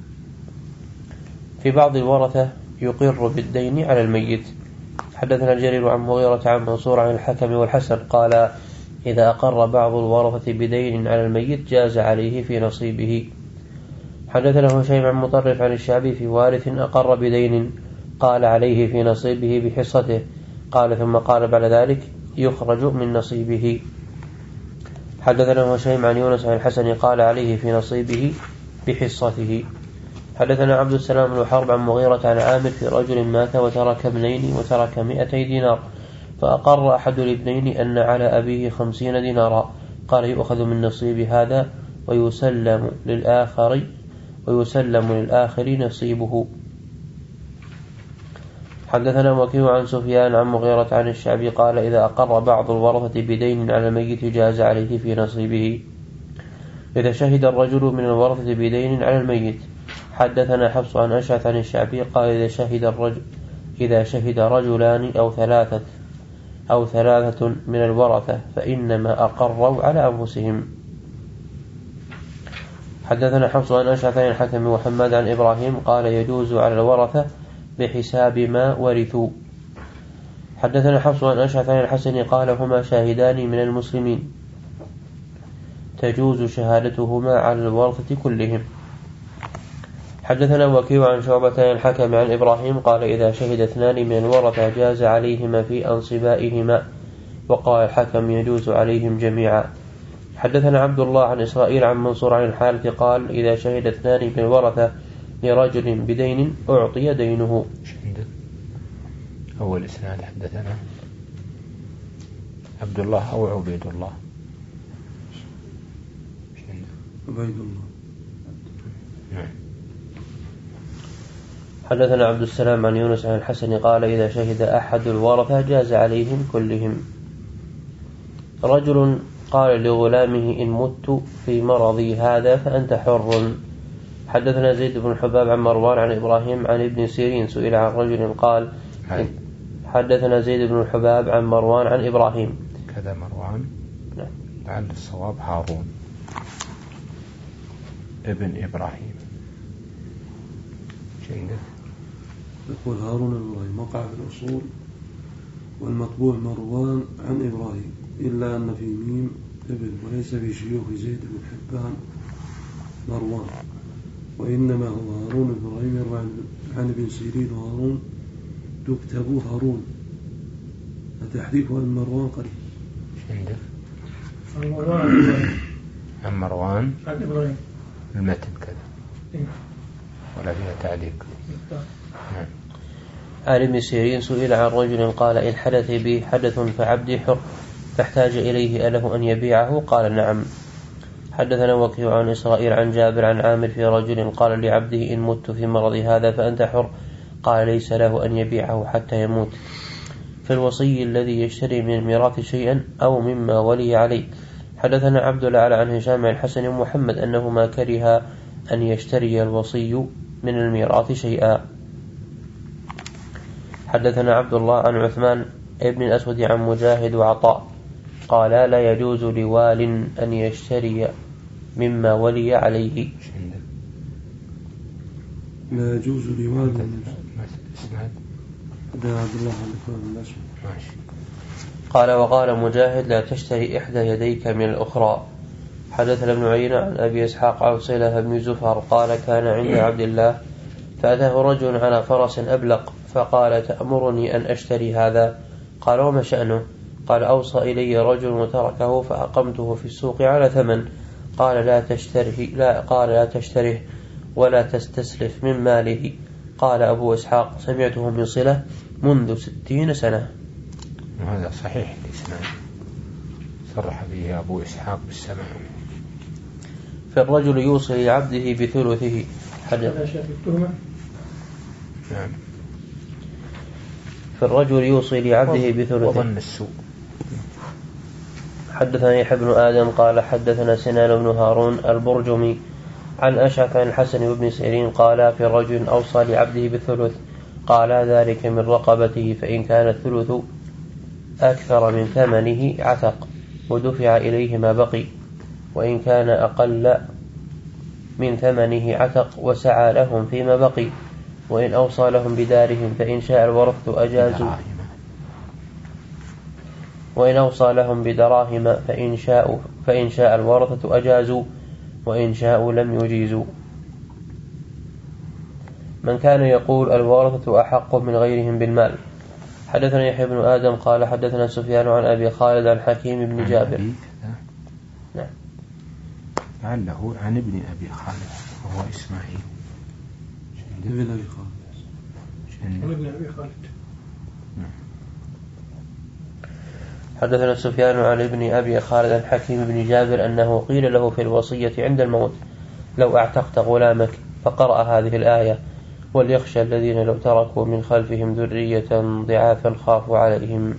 في بعض الورثة يقر بالدين على الميت. حدثنا جرير عن مغيرة عن منصور عن الحكم والحسن قال إذا أقر بعض الورثة بدين على الميت جاز عليه في نصيبه. حدثنا هشيم عن مطرف عن الشعبي في وارث أقر بدين قال عليه في نصيبه بحصته، قال ثم قال بعد ذلك يخرج من نصيبه. حدثنا هشيم عن يونس عن الحسن قال عليه في نصيبه بحصته. حدثنا عبد السلام بن حرب عن مغيرة عن عامر في رجل مات وترك ابنين وترك مئتي دينار، فأقر أحد الابنين أن على أبيه خمسين دينارا، قال يؤخذ من نصيب هذا ويسلم للآخر ويسلم للآخر نصيبه. حدثنا وكيع عن سفيان عن مغيرة عن الشعبي قال إذا أقر بعض الورثة بدين على الميت جاز عليه في نصيبه إذا شهد الرجل من الورثة بدين على الميت. حدثنا حفص عن أشعث عن الشعبي قال إذا شهد الرجل إذا شهد رجلان أو ثلاثة أو ثلاثة من الورثة فإنما أقروا على أنفسهم. حدثنا حفص عن أشعث عن الحكم وحماد عن إبراهيم قال يجوز على الورثة بحساب ما ورثوا. حدثنا حفص عن أشعث عن الحسن قال هما شاهدان من المسلمين تجوز شهادتهما على الورثة كلهم. حدثنا وكيع عن شعبة عن الحكم عن إبراهيم قال إذا شهد اثنان من الورثة جاز عليهما في أنصبائهما، وقال الحكم يجوز عليهم جميعا. حدثنا عبد الله عن إسرائيل عن منصور عن الحارث قال إذا شهد اثنان من الورثة لرجل بدين أعطي دينه. أول إسناد حدثنا عبد الله أو عبيد الله؟ عبيد الله. نعم. حدثنا عبد السلام عن يونس عن الحسن قال إذا شهد أحد الورثة جاز عليهم كلهم. رجل قال لغلامه إن مت في مرضي هذا فأنت حر. حدثنا زيد بن حباب عن مروان عن إبراهيم عن ابن سيرين سئل عن رجل قال حدثنا زيد بن الحباب عن مروان عن إبراهيم كذا مروان نعم. لعل الصواب هارون ابن إبراهيم. يقول هارون إبراهيم وقع في الأصول والمطبوع مروان عن إبراهيم، إلا أن في ميم ابن وليس في شيوخ زيد بن حبان مروان، وإنما هو هارون إبراهيم يروى عن ابن سيرين وهارون تكتب هارون، فتحريفه عن مروان قريب. عندك عن مروان عن إبراهيم المتن كذا ولا فيها تعليق. نعم. عن ابن سيرين سئل عن رجل قال إن حدث بي حدث فعبدي حر فاحتاج إليه أله أن يبيعه؟ قال نعم. حدثنا وكيع عن إسرائيل عن جابر عن عامر في رجل قال لعبده إن مت في مرض هذا فأنت حر، قال ليس له أن يبيعه حتى يموت. في الوصي الذي يشتري من الميراث شيئا أو مما ولي عليه. حدثنا عبد الأعلى عن هشام عن الحسن ومحمد أنه ما كره أن يشتري الوصي من الميراث شيئا. حدثنا عبد الله عن عثمان ابن الأسود عن مجاهد وعطاء قال لا يجوز لوال أن يشتري مما ولي عليه. لا يجوز لوال قال وقال مجاهد لا تشتري إحدى يديك من الأخرى. حدثنا ابن عيينة عن أبي إسحاق عن صلة بن زفر قال كان عند عبد الله فأتاه رجل على فرس أبلق فقال تأمرني أن أشتري هذا؟ قال وما شأنه؟ قال أوصى إلي رجل وتركه فأقمته في السوق على ثمن. قال لا تشتره لا قال لا تشتره ولا تستسلف من ماله. قال أبو إسحاق سمعته من صلة منذ ستين سنة. وهذا صحيح الإسناد صرح به أبو إسحاق بالسمع. فالرجل يوصي لعبده بثلثه. نعم. فالرجل يوصي لعبده بثلثه وظن السوء. حدثنا يحيى بن آدم قال حدثنا سنان بن هارون البرجمي عن أشعث عن الحسن وابن سيرين قال في رجل أوصى لعبده بالثلث قال ذلك من رقبته فإن كان الثلث أكثر من ثمنه عتق ودفع إليه ما بقي، وإن كان أقل من ثمنه عتق وسعى لهم فيما بقي. وإن أوصى لهم بدارهم فإن شاء الورثة أجازوا وإن أوصى لهم بدراهم فإن شاءوا فإن شاء الورثة أجازوا وإن شاءوا لم يجيزوا. من كان يقول الورثة أحق من غيرهم بالمال. حدثنا يحيى بن آدم قال حدثنا سفيان عن أبي خالد عن حكيم بن جابر. نعم. لعله عن ابن أبي خالد وهو إسماعيل ابن أبي خالد ابن أبي خالد. حدثنا سفيان عن ابن أبي خالد عن حكيم بن جابر أنه قيل له في الوصية عند الموت لو أعتقت غلامك، فقرأ هذه الآية وليخشى الذين لو تركوا من خلفهم ذرية ضعافا خافوا عليهم.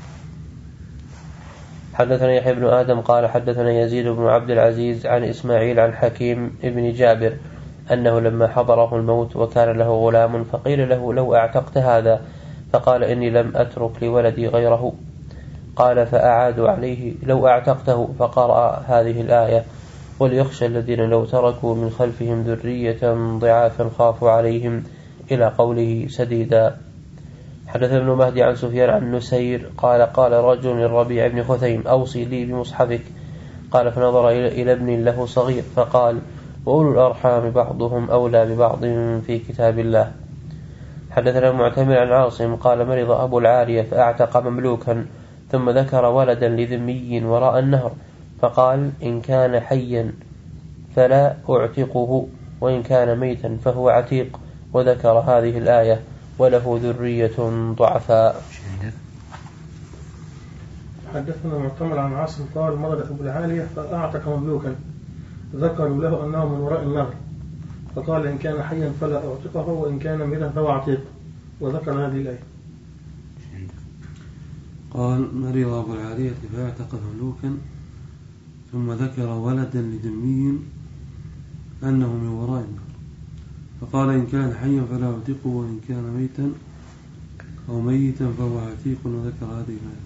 حدثنا يحيى بن آدم قال حدثنا يزيد بن عبد العزيز عن إسماعيل عن حكيم بن جابر أنه لما حضره الموت وكان له غلام فقيل له لو أعتقت هذا، فقال إني لم أترك لولدي غيره. قال فأعادوا عليه لو أعتقته، فقرأ هذه الآية وليخشى الذين لو تركوا من خلفهم ذرية ضعافا خافوا عليهم إلى قوله سديدا. حدث ابن مهدي عن سفيان عن نسير قال قال رجل للربيع بن خثيم أوصي لي بمصحفك. قال فنظر إلى ابن له صغير فقال وأولو الأرحام بعضهم أولى ببعض في كتاب الله. حدثنا معتمر عن عاصم قال مرض أبو العالية فأعتق مملوكا، ثم ذكر ولدا لذمي وراء النهر فقال إن كان حيا فلا أعتقه وإن كان ميتا فهو عتيق، وذكر هذه الآية وله ذرية ضعفاء. حدثنا معتمر عن عاصم قال مرض أبو العالية فأعتق مملوكا، ذكروا له أنه من وراء النهر فقال إن كان حيا فلا أعتقه وإن كان ميتا فهو عتيق، وذكر هذه الآية. قال مرض أبو العالية فأعتق مملوكا، ثم ذكر ولدا لذمي أنه من وراء النهر فقال إن كان حيا فلا أعتقه وإن كان ميتا أو ميتا فهو عتيق، وذكر هذه الآية.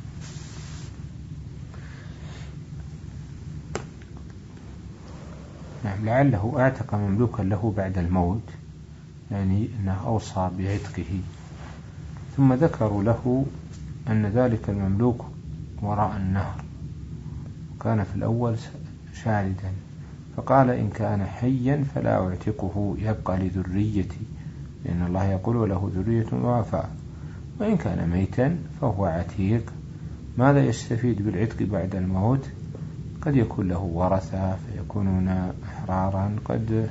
نعم. لعله أعتق مملوكا له بعد الموت، يعني أنه أوصى بعتقه، ثم ذكروا له أن ذلك المملوك وراء النهر كان في الأول شاردا، فقال إن كان حيا فلا أعتقه يبقى لذريتي، لأن الله يقول وله ذرية ضعفاء، وإن كان ميتا فهو عتيق. ماذا يستفيد بالعتق بعد الموت؟ قد يكون له ورثة فيكونون أحرارا. قد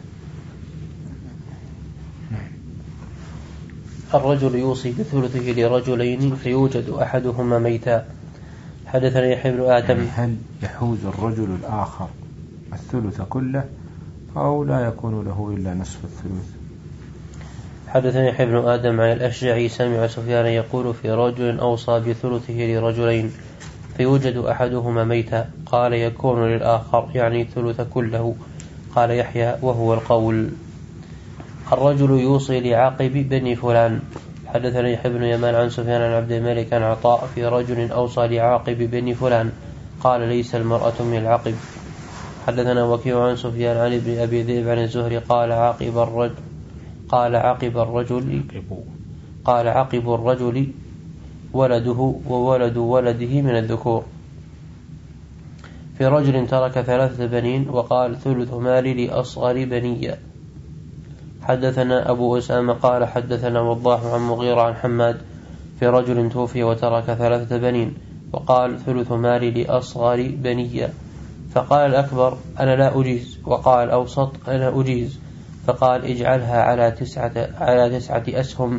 الرجل يوصي بثلثه لرجلين فيوجد أحدهما ميتا. حدثنا يحيى بن آدم يعني هل يحوز الرجل الآخر الثلث كله أو لا يكون له إلا نصف الثلث؟ حدثنا يحيى بن آدم عن الأشجعي سمع سفيان يقول في رجل أوصى بثلثه لرجلين فيوجد أحدهما ميتا، قال يكون للآخر يعني ثلث كله. قال يحيى وهو القول. الرجل يوصي لعاقب بني فلان. حدثنا يحيى بن يمان عن سفيان عن عبد الملك عن عطاء في رجل أوصى لعاقب بني فلان، قال ليس المرأة من العقب. حدثنا وكيع عن سفيان عن ابن أبي ذئب عن الزهري قال عاقب الرجل قال عقب الرجل قال عقب الرجل ولده وولد ولده من الذكور. في رجل ترك ثلاثة بنين وقال ثلث مالي لأصغر بني. حدثنا أبو أسامة قال حدثنا وضاح عن مغيرة عن حماد في رجل توفي وترك ثلاثة بنين وقال ثلث مالي لأصغر بني، فقال الأكبر أنا لا أجيز، وقال أوسط أنا أجيز، فقال اجعلها على تسعة, على تسعة أسهم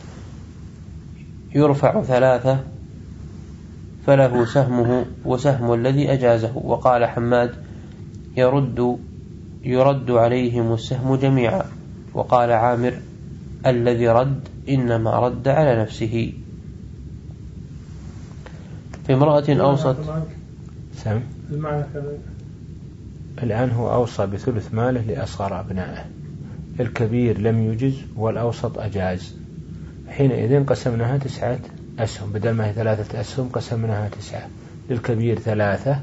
يرفع ثلاثة فله سهمه وسهم الذي أجازه. وقال حماد يرد يرد عليهم السهم جميعا. وقال عامر الذي رد إنما رد على نفسه. في امرأة أوصت سم الآن هو أوصى بثلث ماله لأصغر أبنائه، الكبير لم يجز والأوسط أجاز، حينئذ قسمناها تسعة أسهم، بدل ما هي ثلاثة أسهم قسمناها تسعة، للكبير ثلاثة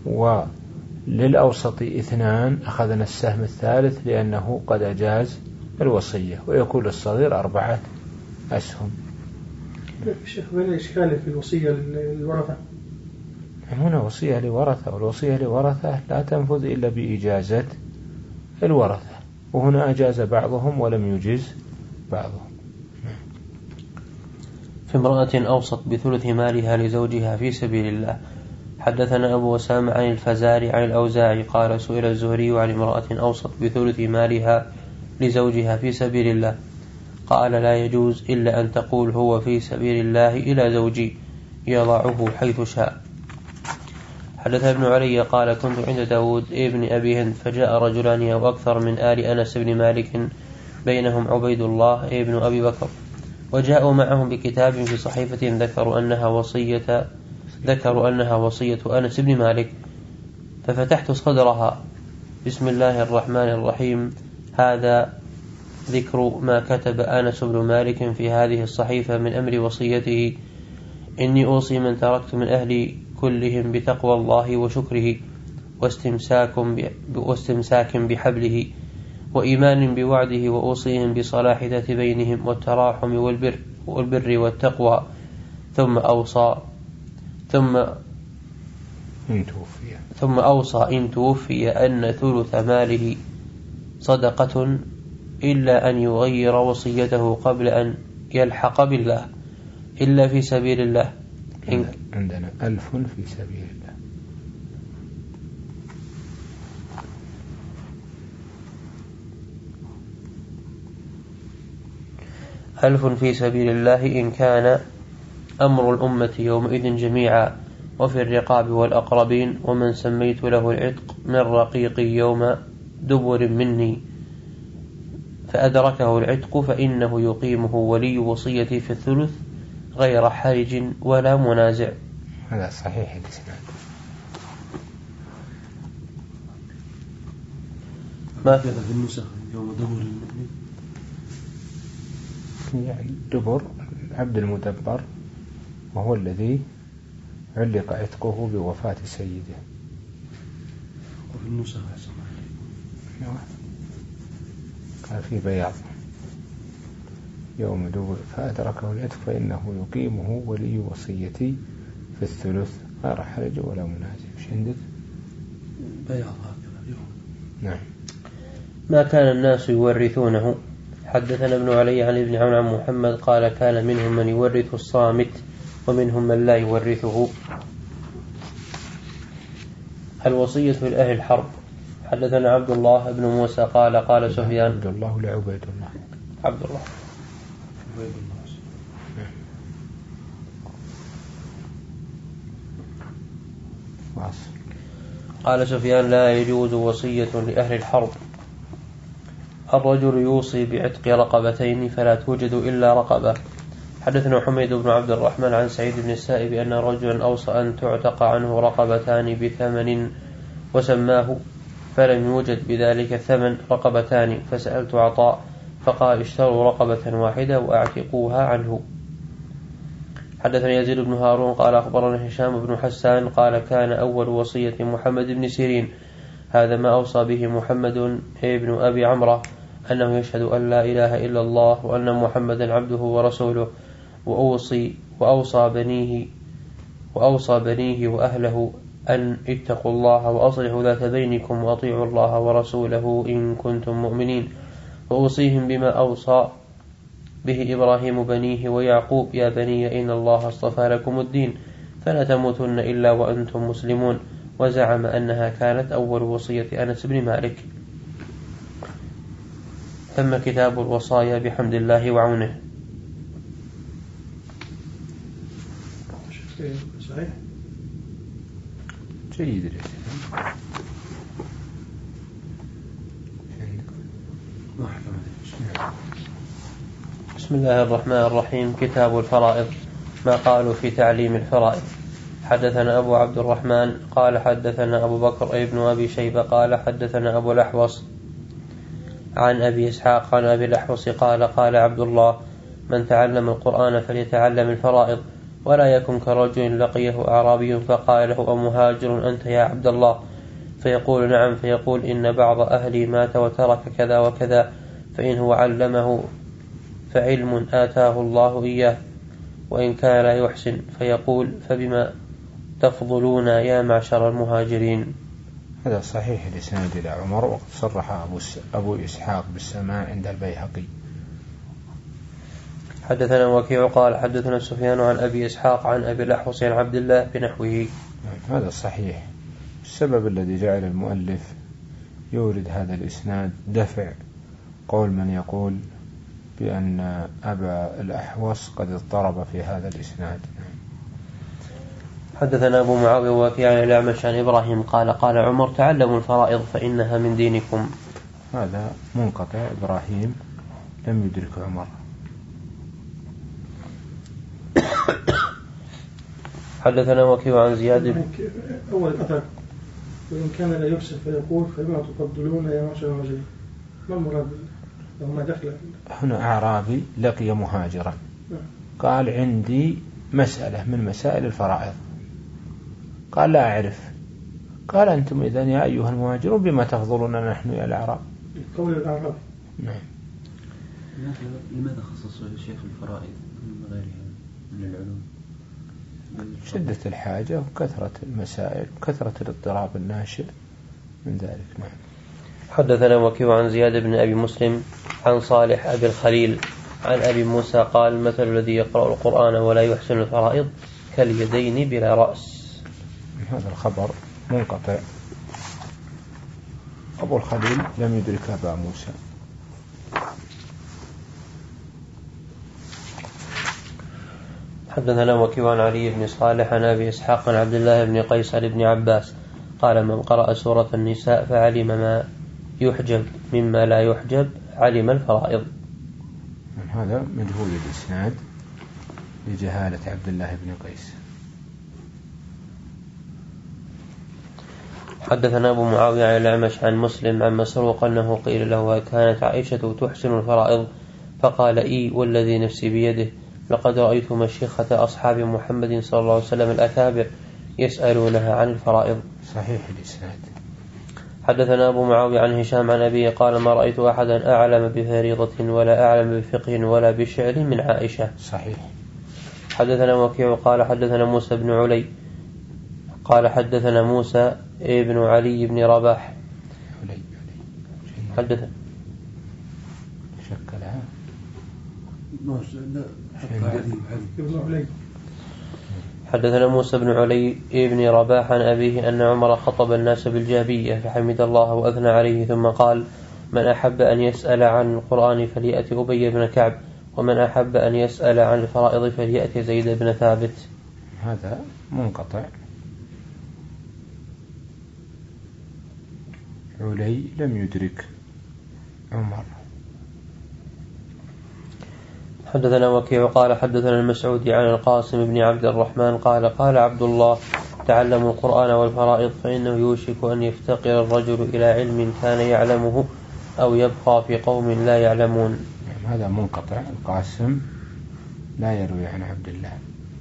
وللأوسط اثنان، أخذنا السهم الثالث لأنه قد أجاز الوصية، ويكون للصغير أربعة أسهم. الشيخ وين إشكاله في الوصية للورثة؟ هنا وصية لورثة، والوصية لورثة لا تنفذ إلا بإجازة الورثة، وهنا أجاز بعضهم ولم يجز بعضهم. في امرأة أوصت بثلث مالها لزوجها في سبيل الله. حدثنا أبو أسامة عن الفزاري عن الأوزاعي قال سئل الزهري عن امرأة أوصت بثلث مالها لزوجها في سبيل الله، قال لا يجوز إلا أن تقول هو في سبيل الله إلى زوجي يضعه حيث شاء. حدث ابن علي قال كنت عند داود ابن أبي هند فجاء رجلان أو أكثر من آل أنس بن مالك بينهم عبيد الله ابن أبي بكر، وجاءوا معهم بكتاب في صحيفة ذكروا أنها وصية ذكروا أنها وصية أنس بن مالك، ففتحت صدرها بسم الله الرحمن الرحيم، هذا ذكر ما كتب أنس بن مالك في هذه الصحيفة من أمر وصيته، إني أوصي من تركت من أهلي كلهم بتقوى الله وشكره واستمساك بحبله وإيمان بوعده، وأوصيهم بصلاح ذات بينهم والتراحم والبر, والبر والتقوى. ثم أوصى ثم إن توفي ثم أوصى إن توفي أن ثلث ماله صدقة إلا أن يغير وصيته قبل أن يلحق بالله إلا في سبيل الله. عندنا ألف في سبيل الله. ألف في سبيل الله إن كان أمر الأمة يومئذ جميعا، وفي الرقاب والأقربين، ومن سميت له العتق من رقيق يوم دبر مني فأدركه العتق فإنه يقيمه ولي وصيتي في الثلث غير حرج ولا منازع. هذا صحيح الإسناد. ما كذا في النسخ يوم دبر المؤمن، يعني دبر عبد المدبر، وهو الذي علق عتقه بوفاة سيده. وفي النسخ قال في بياض يوم دبر فأدركه العتق فإنه يقيمه ولي وصيتي في الثلث غير حرج ولا منازع. مش عندك بياض هكذا اليوم؟ نعم. ما كان الناس يورثونه. حدثنا ابن علي عن ابن عون عن محمد قال كان منهم من يورث الصامت ومنهم من لا يورثه. الوصية لأهل الحرب. حدثنا عبد الله بن موسى قال قال سفيان عبد الله لعبيد الله عبد الله عبيد الله. قال سفيان لا يجوز وصية لأهل الحرب. الرجل يوصي بعتق رقبتين فلا توجد إلا رقبة. حدثنا حميد بن عبد الرحمن عن سعيد بن السائب أن رجلا أوصى أن تعتق عنه رقبتان بثمن وسماه، فلم يوجد بذلك الثمن رقبتان، فسألت عطاء فقال اشتروا رقبة واحدة وأعتقوها عنه. حدثنا يزيد بن هارون قال أخبرنا هشام بن حسان قال كان أول وصية محمد بن سيرين، هذا ما أوصى به محمد ابن أبي عمرو، أنه يشهد أن لا إله إلا الله وأن محمدا عبده ورسوله، وأوصي وأوصى بنيه وأوصى بنيه وأهله أن اتقوا الله وأصلحوا ذات بينكم وأطيعوا الله ورسوله إن كنتم مؤمنين، وأوصيهم بما أوصى به إبراهيم بنيه ويعقوب يا بني إن الله اصطفى لكم الدين فلا تموتن إلا وأنتم مسلمون. وزعم أنها كانت أول وصية أنس بن مالك. ثم كتاب الوصايا بحمد الله وعونه. صحيح جيد. بسم الله الرحمن الرحيم. كتاب الفرائض، ما قالوا في تعليم الفرائض. حدثنا أبو عبد الرحمن قال حدثنا أبو بكر ابن أبي شيبة قال حدثنا أبو الأحوص عن أبي إسحاق عن أبي الأحوص قال قال عبد الله من تعلم القرآن فليتعلم الفرائض، ولا يكن كرجل لقيه أعرابي فقال له أمهاجر أنت يا عبد الله؟ فيقول نعم، فيقول إن بعض أهلي مات وترك كذا وكذا، فإن هو علمه فعلم آتاه الله إياه، وإن كان لا يحسن فيقول فبما تفضلون يا معشر المهاجرين. هذا صحيح الإسناد إلى عمر، وقد صرح أبو, أبو إسحاق بالسماع عند البيهقي. حدثنا وكيع قال حدثنا سفيان عن أبي إسحاق عن أبي الأحوص عن عبد الله بنحوه. هذا صحيح. السبب الذي جعل المؤلف يورد هذا الإسناد دفع قول من يقول بأن أبا الأحوص قد اضطرب في هذا الإسناد. حدثنا أبو معاوية وكيع عن الأعمش عن إبراهيم قال قال عمر تعلموا الفرائض فإنها من دينكم. هذا منقطع، إبراهيم لم يدرك عمر. حدثنا وكيع عن زياد أول أثر وإن كان لا يحسن فيقول فبما تفضلون يا معشر المهاجرين. ما المراد وما دخل؟ هنا أعرابي لقي مهاجرا قال عندي مسألة من مسائل الفرائض، قال لا أعرف، قال أنتم إذن يا أيها المهاجرون بما تفضلون نحن يا الأعراب. قول الأعراب. نعم. لماذا خصص الشيخ الفرائض من غيرها من العلوم؟ شدة الحاجة وكثرة المسائل وكثرة الاضطراب الناشئ من ذلك. نعم. حدثنا وكيع عن زياد بن أبي مسلم عن صالح أبي الخليل عن أبي موسى قال مثل الذي يقرأ القرآن ولا يحسن الفرائض كاليدين بلا رأس. هذا الخبر منقطع. أبو الخليل لم يدرك أبا موسى. حدثنا وكيع عن علي بن صالح عن أبي إسحاق عن عبد الله بن قيس عن ابن عباس قال من قرأ سورة النساء فعلم ما يحجب مما لا يحجب علم الفرائض. هذا مجهول الإسناد لجهالة عبد الله بن قيس. حدثنا أبو معاوية عن الأعمش عن مسلم عن مسروق أنه قيل له كانت عائشة تحسن الفرائض فقال إي والذي نفسي بيده لقد رأيت مشيخة أصحاب محمد صلى الله عليه وسلم الأكابر يسألونها عن الفرائض. صحيح الإسناد. حدثنا أبو معاوية عن هشام عن أبيه قال ما رأيت أحدا أعلم بفريضة ولا أعلم بفقه ولا بشعر من عائشة. صحيح. حدثنا وكيع قال حدثنا موسى بن علي قال حدثنا موسى ابن علي بن رباح علي علي حدثنا شكلها حدثنا موسى بن علي بن رباح عن أبيه أن عمر خطب الناس بالجابية فحمد الله وأثنى عليه ثم قال من أحب أن يسأل عن القرآن فليأتي أبي بن كعب ومن أحب أن يسأل عن الفرائض فليأتي زيد بن ثابت. هذا منقطع. علي لم يدرك عمر. حدثنا وكيع قال حدثنا المسعودي عن القاسم بن عبد الرحمن قال قال عبد الله تعلموا القرآن والفرائض فإنه يوشك أن يفتقر الرجل إلى علم كان يعلمه أو يبقى في قوم لا يعلمون. هذا منقطع. القاسم لا يروي عن عبد الله.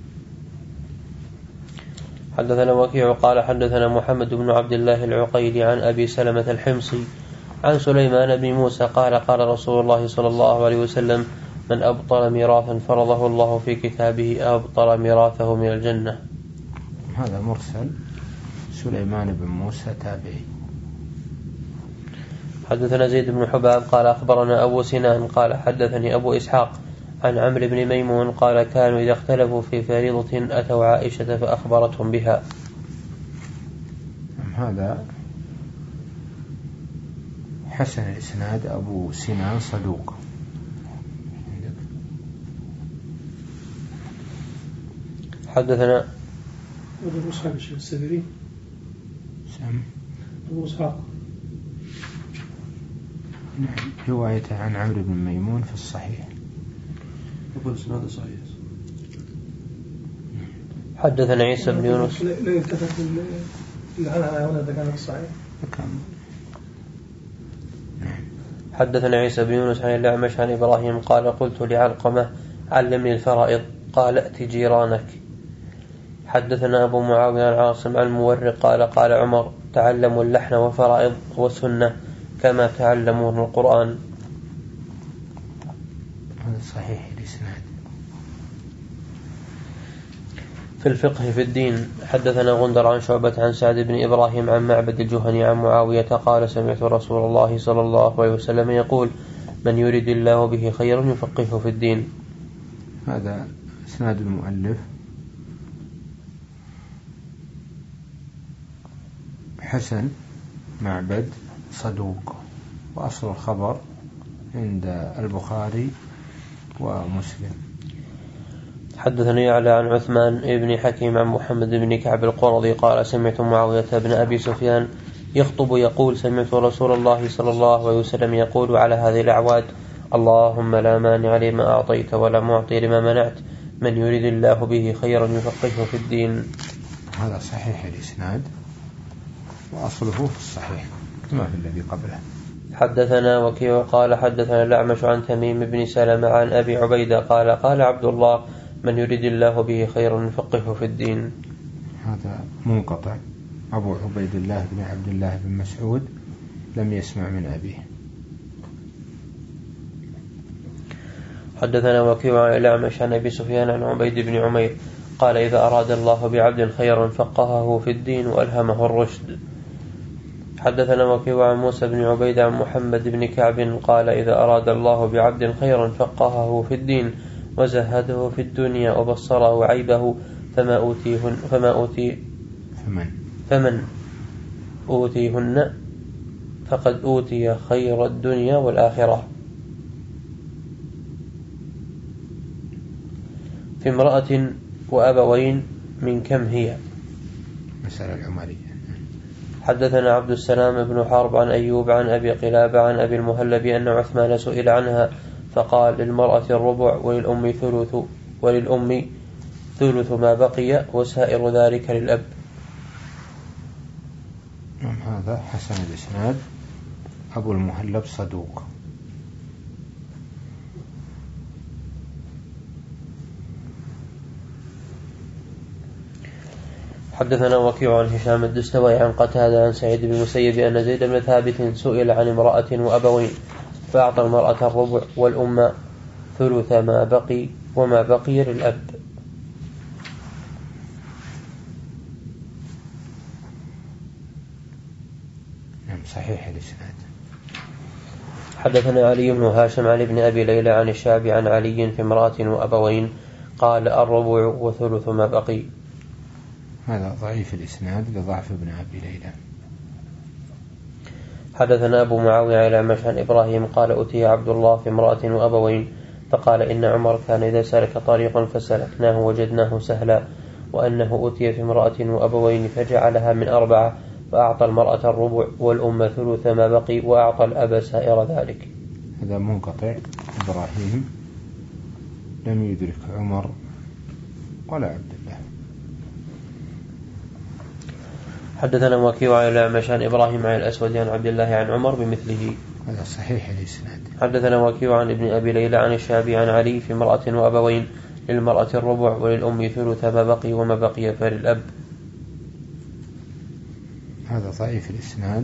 حدثنا وكيع قال حدثنا محمد بن عبد الله العقيلي عن أبي سلمة الحمصي عن سليمان بن موسى قال قال رسول الله صلى الله عليه وسلم من أبطل ميراثا فرضه الله في كتابه أبطل ميراثه من الجنة. هذا مرسل. سليمان بن موسى تابعي. حدثنا زيد بن حباب قال أخبرنا أبو سنان قال حدثني أبو إسحاق عن عمرو بن ميمون قال كانوا إذا اختلفوا في فريضة أتوا عائشة فأخبرتهم بها. هذا حسن الإسناد. أبو سنان صدوق. حدثنا أبو إسحاق السبيري سم أبو إسحاق روايته عن عمرو بن ميمون في الصحيح. أبو إسناد صحيح. حدثنا عيسى بن يونس لا يلتفت اللي عنها هنا إذا كان في الصحيح. حدثنا عيسى بن يونس عن الأعمش عن إبراهيم قال قلت لعلقمة علمني الفرائض قال ائت جيرانك. حدثنا أبو معاوية عن عاصم عن المورق قال قال عمر تعلموا اللحن وفرائض وسنة كما تعلمون القرآن. هذا صحيح الإسناد. في الفقه في الدين. حدثنا غندر عن شعبة عن سعد بن إبراهيم عن معبد الجهني عن معاوية قال سمعت رسول الله صلى الله عليه وسلم يقول من يريد الله به خيرا يفقهه في الدين. هذا إسناد المؤلف حسن معبد صدوق، وأصل الخبر عند البخاري ومسلم. حدثني يعلى عن عثمان بن حكيم عن محمد بن كعب القرظي قال سمعت معاوية بن أبي سفيان يخطب يقول سمعت رسول الله صلى الله عليه وسلم يقول على هذه الأعواد اللهم لا مانع لما أعطيت ولا معطي لما منعت من يريد الله به خيرا يفقهه في الدين. هذا صحيح الإسناد وأصله في الصحيح كما في الذي قبله. حدثنا وكيع قال حدثنا الأعمش عن تميم بن سلمة عن أبي عبيدة قال قال عبد الله من يريد الله به خيرا يفقهه في الدين. هذا منقطع. أبو عبيد الله بن عبد الله بن مسعود لم يسمع من أبيه. حدثنا وكيع عن الأعمش عن أبي سفيان عن عبيد بن عمير قال إذا أراد الله بعبد خيرا فقهه في الدين وألهمه الرشد. حدثنا وكيع عن موسى بن عبيد عن محمد بن كعب قال إذا أراد الله بعبد خيرا فقهه في الدين وزهده في الدنيا وبصره عيبه فما أوتيهن فما أوتي فمن فمن أوتيهن فقد أوتي خير الدنيا والآخرة. في امرأة وأبوين من كم هي؟ مسألة العمرية. حدثنا عبد السلام بن حرب عن أيوب عن أبي قلابة عن أبي المهلب أن عثمان سئل عنها فقال للمرأة الربع وللأم ثلث وللأم ثلث ما بقي وسائر ذلك للأب. هذا حسن الإسناد. أبو المهلب صدوق. حدثنا وكيع عن هشام الدستوائي عن قتادة عن سعيد بن المسيب أن زيد بن ثابت سئل عن امرأة وأبوين فأعطى المرأة الربع والأم ثلث ما بقي وما بقي للأب. صحيح الإسناد. حدثنا علي بن هاشم عن ابن أبي ليلى عن الشعبي عن علي في امرأة وأبوين قال الربع وثلث ما بقي. هذا ضعيف الإسناد لضعف ابن أبي ليلى. حدثنا أبو معاوية على الأعمش عن إبراهيم قال أتي عبد الله في امرأة وأبوين فقال إن عمر كان إذا سلك طريقا فسلكناه وجدناه سهلا وأنه أتي في امرأة وأبوين فجعلها من أربعة فأعطى المرأة الربع والأم ثلث ما بقي وأعطى الأب سائر ذلك. هذا منقطع. إبراهيم لم يدرك عمر ولا عبد الله. حدثنا وكيع عن الأعمش عن إبراهيم عن الأسود عن عبد الله عن عمر بمثله. هذا صحيح الإسناد. حدثنا وكيع عن ابن أبي ليلى عن الشعبي عن علي في امرأة وأبوين للمرأة الربع وللأم ثلث ما بقي وما بقي فللأب. هذا ضعيف الإسناد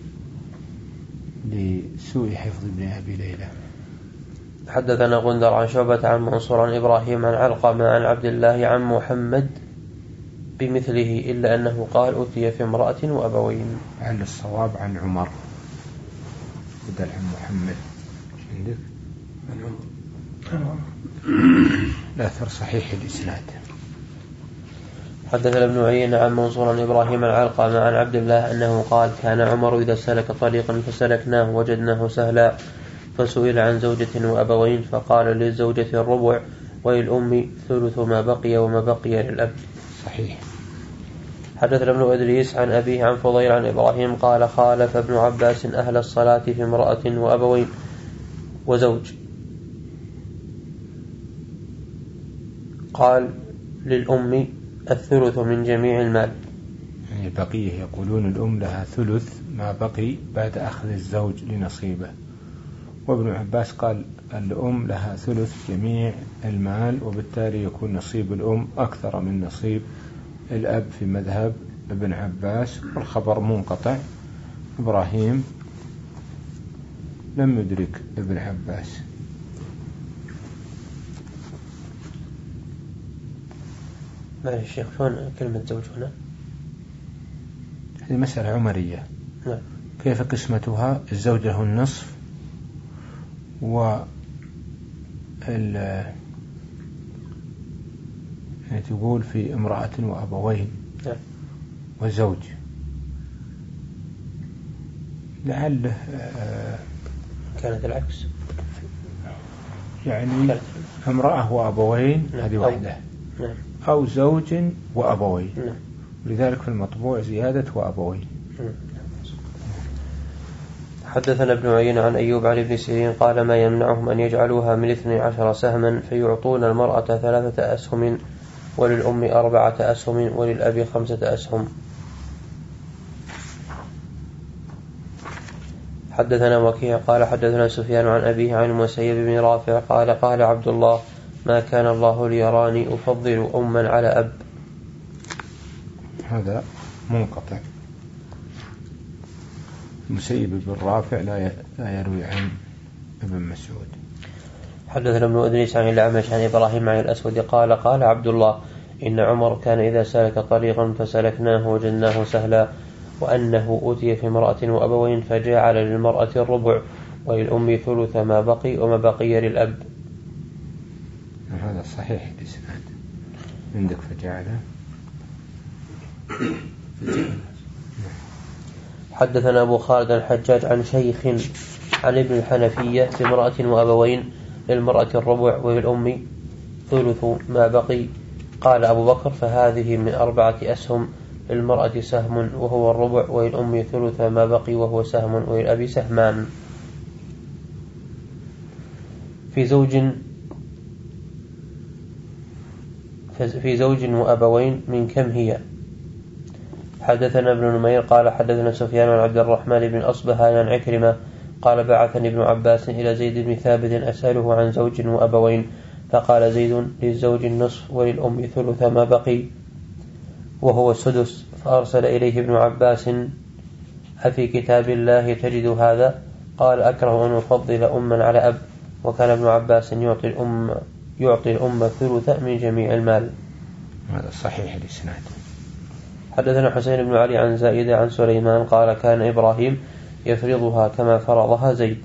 لسوء حفظ ابن أبي ليلى. حدثنا غندر عن شعبة عن منصور عن إبراهيم عن علقمة عن عبد الله عن محمد بمثله إلا أنه قال أتي في امرأة وأبوين. عن الصواب عن عمر بدل عن محمد. عندك عن عمر الأثر صحيح الإسناد. حدثنا ابن عيينة عن منصور عن إبراهيم عن علقمة عن عبد الله أنه قال كان عمر إذا سلك طريقا فسلكناه وجدناه سهلا فسئل عن زوجة وأبوين فقال للزوجة الربع وللأم ثلث ما بقي وما بقي للأب. صحيح. حدثنا ابن إدريس عن أبيه عن فضيل عن إبراهيم قال خالف ابن عباس أهل الصلاة في امرأة وأبوين وزوج قال للأم الثلث من جميع المال. يعني البقية يقولون الأم لها ثلث ما بقي بعد أخذ الزوج لنصيبه، وابن عباس قال الأم لها ثلث جميع المال وبالتالي يكون نصيب الأم أكثر من نصيب الأب في مذهب ابن عباس، والخبر منقطع. إبراهيم لم يدرك ابن عباس. معلش الشيخ شلون كلمة زوج هنا؟ هذه مسألة عمرية. نعم. كيف قسمتها؟ الزوج له النصف و ال يعني تقول في امرأة وأبوين. نعم. وزوج لعله كانت العكس يعني كانت امرأة وأبوين. نعم. هذه واحدة. نعم. أو زوج وأبوين. نعم. لذلك في المطبوع زيادة وأبوين. نعم. حدثنا ابن عيينة عن أيوب عن ابن سيرين قال ما يمنعهم أن يجعلوها من اثني عشر سهما فيعطون المرأة ثلاثة أسهم وللأم أربعة أسهم وللأب خمسة أسهم. حدثنا وكيع قال حدثنا سفيان عن أبيه عن المسيب بن رافع قال قال عبد الله ما كان الله ليراني أفضل أما على أب. هذا منقطع. المسيب بن رافع لا يروي عن ابن مسعود. حدثنا ابن أدريس عن الأعمش عن إبراهيم عن الأسود قال قال عبد الله إن عمر كان إذا سلك طريقا فسلكناه وجدناه سهلا وأنه أتي في امرأة وأبوين فجعل للمرأة الربع وللأم ثلث ما بقي وما بقي للأب. هذا صحيح الإسناد عندك فجعله. حدثنا أبو خالد الحجاج عن شيخ عن ابن الحنفية في امرأة وأبوين للمرأة الربع وللأم ثلث ما بقي. قال أبو بكر فهذه من أربعة أسهم للمرأة سهم وهو الربع وللأم ثلث ما بقي وهو سهم وللأب سهمان. في زوج في زوج وأبوين من كم هي؟ حدثنا ابن نمير قال حدثنا سفيان عن عبد الرحمن بن أصبهان عن عكرمة قال بعثني ابن عباس إلى زيد بن ثابت أسأله عن زوج وأبوين فقال زيد للزوج النصف وللأم ثلث ما بقي وهو السدس. فأرسل إليه ابن عباس أفي كتاب الله تجد هذا؟ قال أكره أن أفضل أما على أب وكان ابن عباس يعطي الأم يعطي الأم ثلث من جميع المال. هذا صحيح الإسناد. حدثنا حسين بن علي عن زائدة عن سليمان قال كان إبراهيم يفرضها كما فرضها زيد.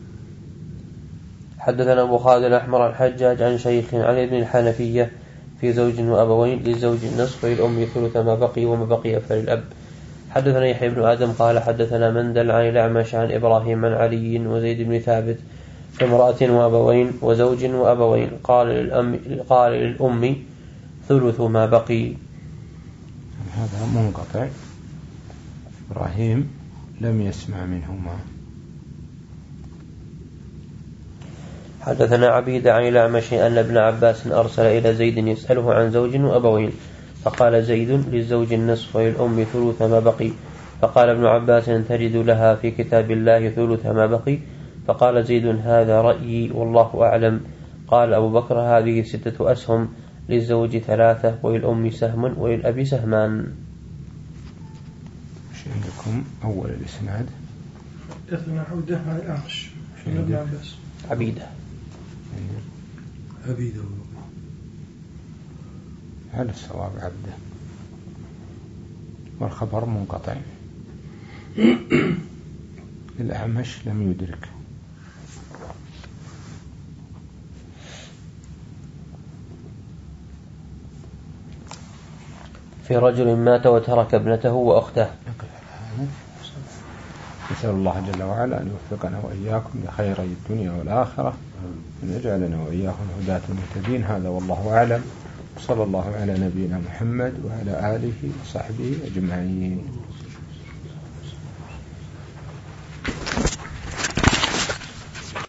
حدثنا أبو خالد الأحمر الحجاج عن شيخ عن ابن الحنفية في زوج وأبوين للزوج النصف وللأم ثلث ما بقي وما بقي فللأب. حدثنا يحيى بن آدم قال حدثنا مندل عن الأعمش عن إبراهيم عن علي وزيد بن ثابت في امرأة وأبوين وزوج وأبوين قال للأم قال للأم ثلث ما بقي. هذا منقطع. إبراهيم لم يسمع منهما. حدثنا عبيد عن الأعمش أن ابن عباس أرسل إلى زيد يسأله عن زوج وأبوين فقال زيد للزوج النصف وللأم ثلث ما بقي. فقال ابن عباس تجد لها في كتاب الله ثلث ما بقي؟ فقال زيد هذا رأيي والله أعلم. قال أبو بكر هذه ستة أسهم للزوج ثلاثة وللأم سهم وللأب سهمان. ايش عندكم أول الإسناد؟ حدثنا عبده عن الأعمش عن ابن عباس. عبيدة عبيدة هل الصواب عبده والخبر منقطع. الأعمش لم يدرك. في رجل مات وترك ابنته وأخته. نسأل الله جل وعلا أن يوفقنا وإياكم لخير الدنيا والآخرة وأن يجعلنا وإياكم هداة مهتدين. هذا والله أعلم. صلى الله على نبينا محمد وعلى آله وصحبه أجمعين.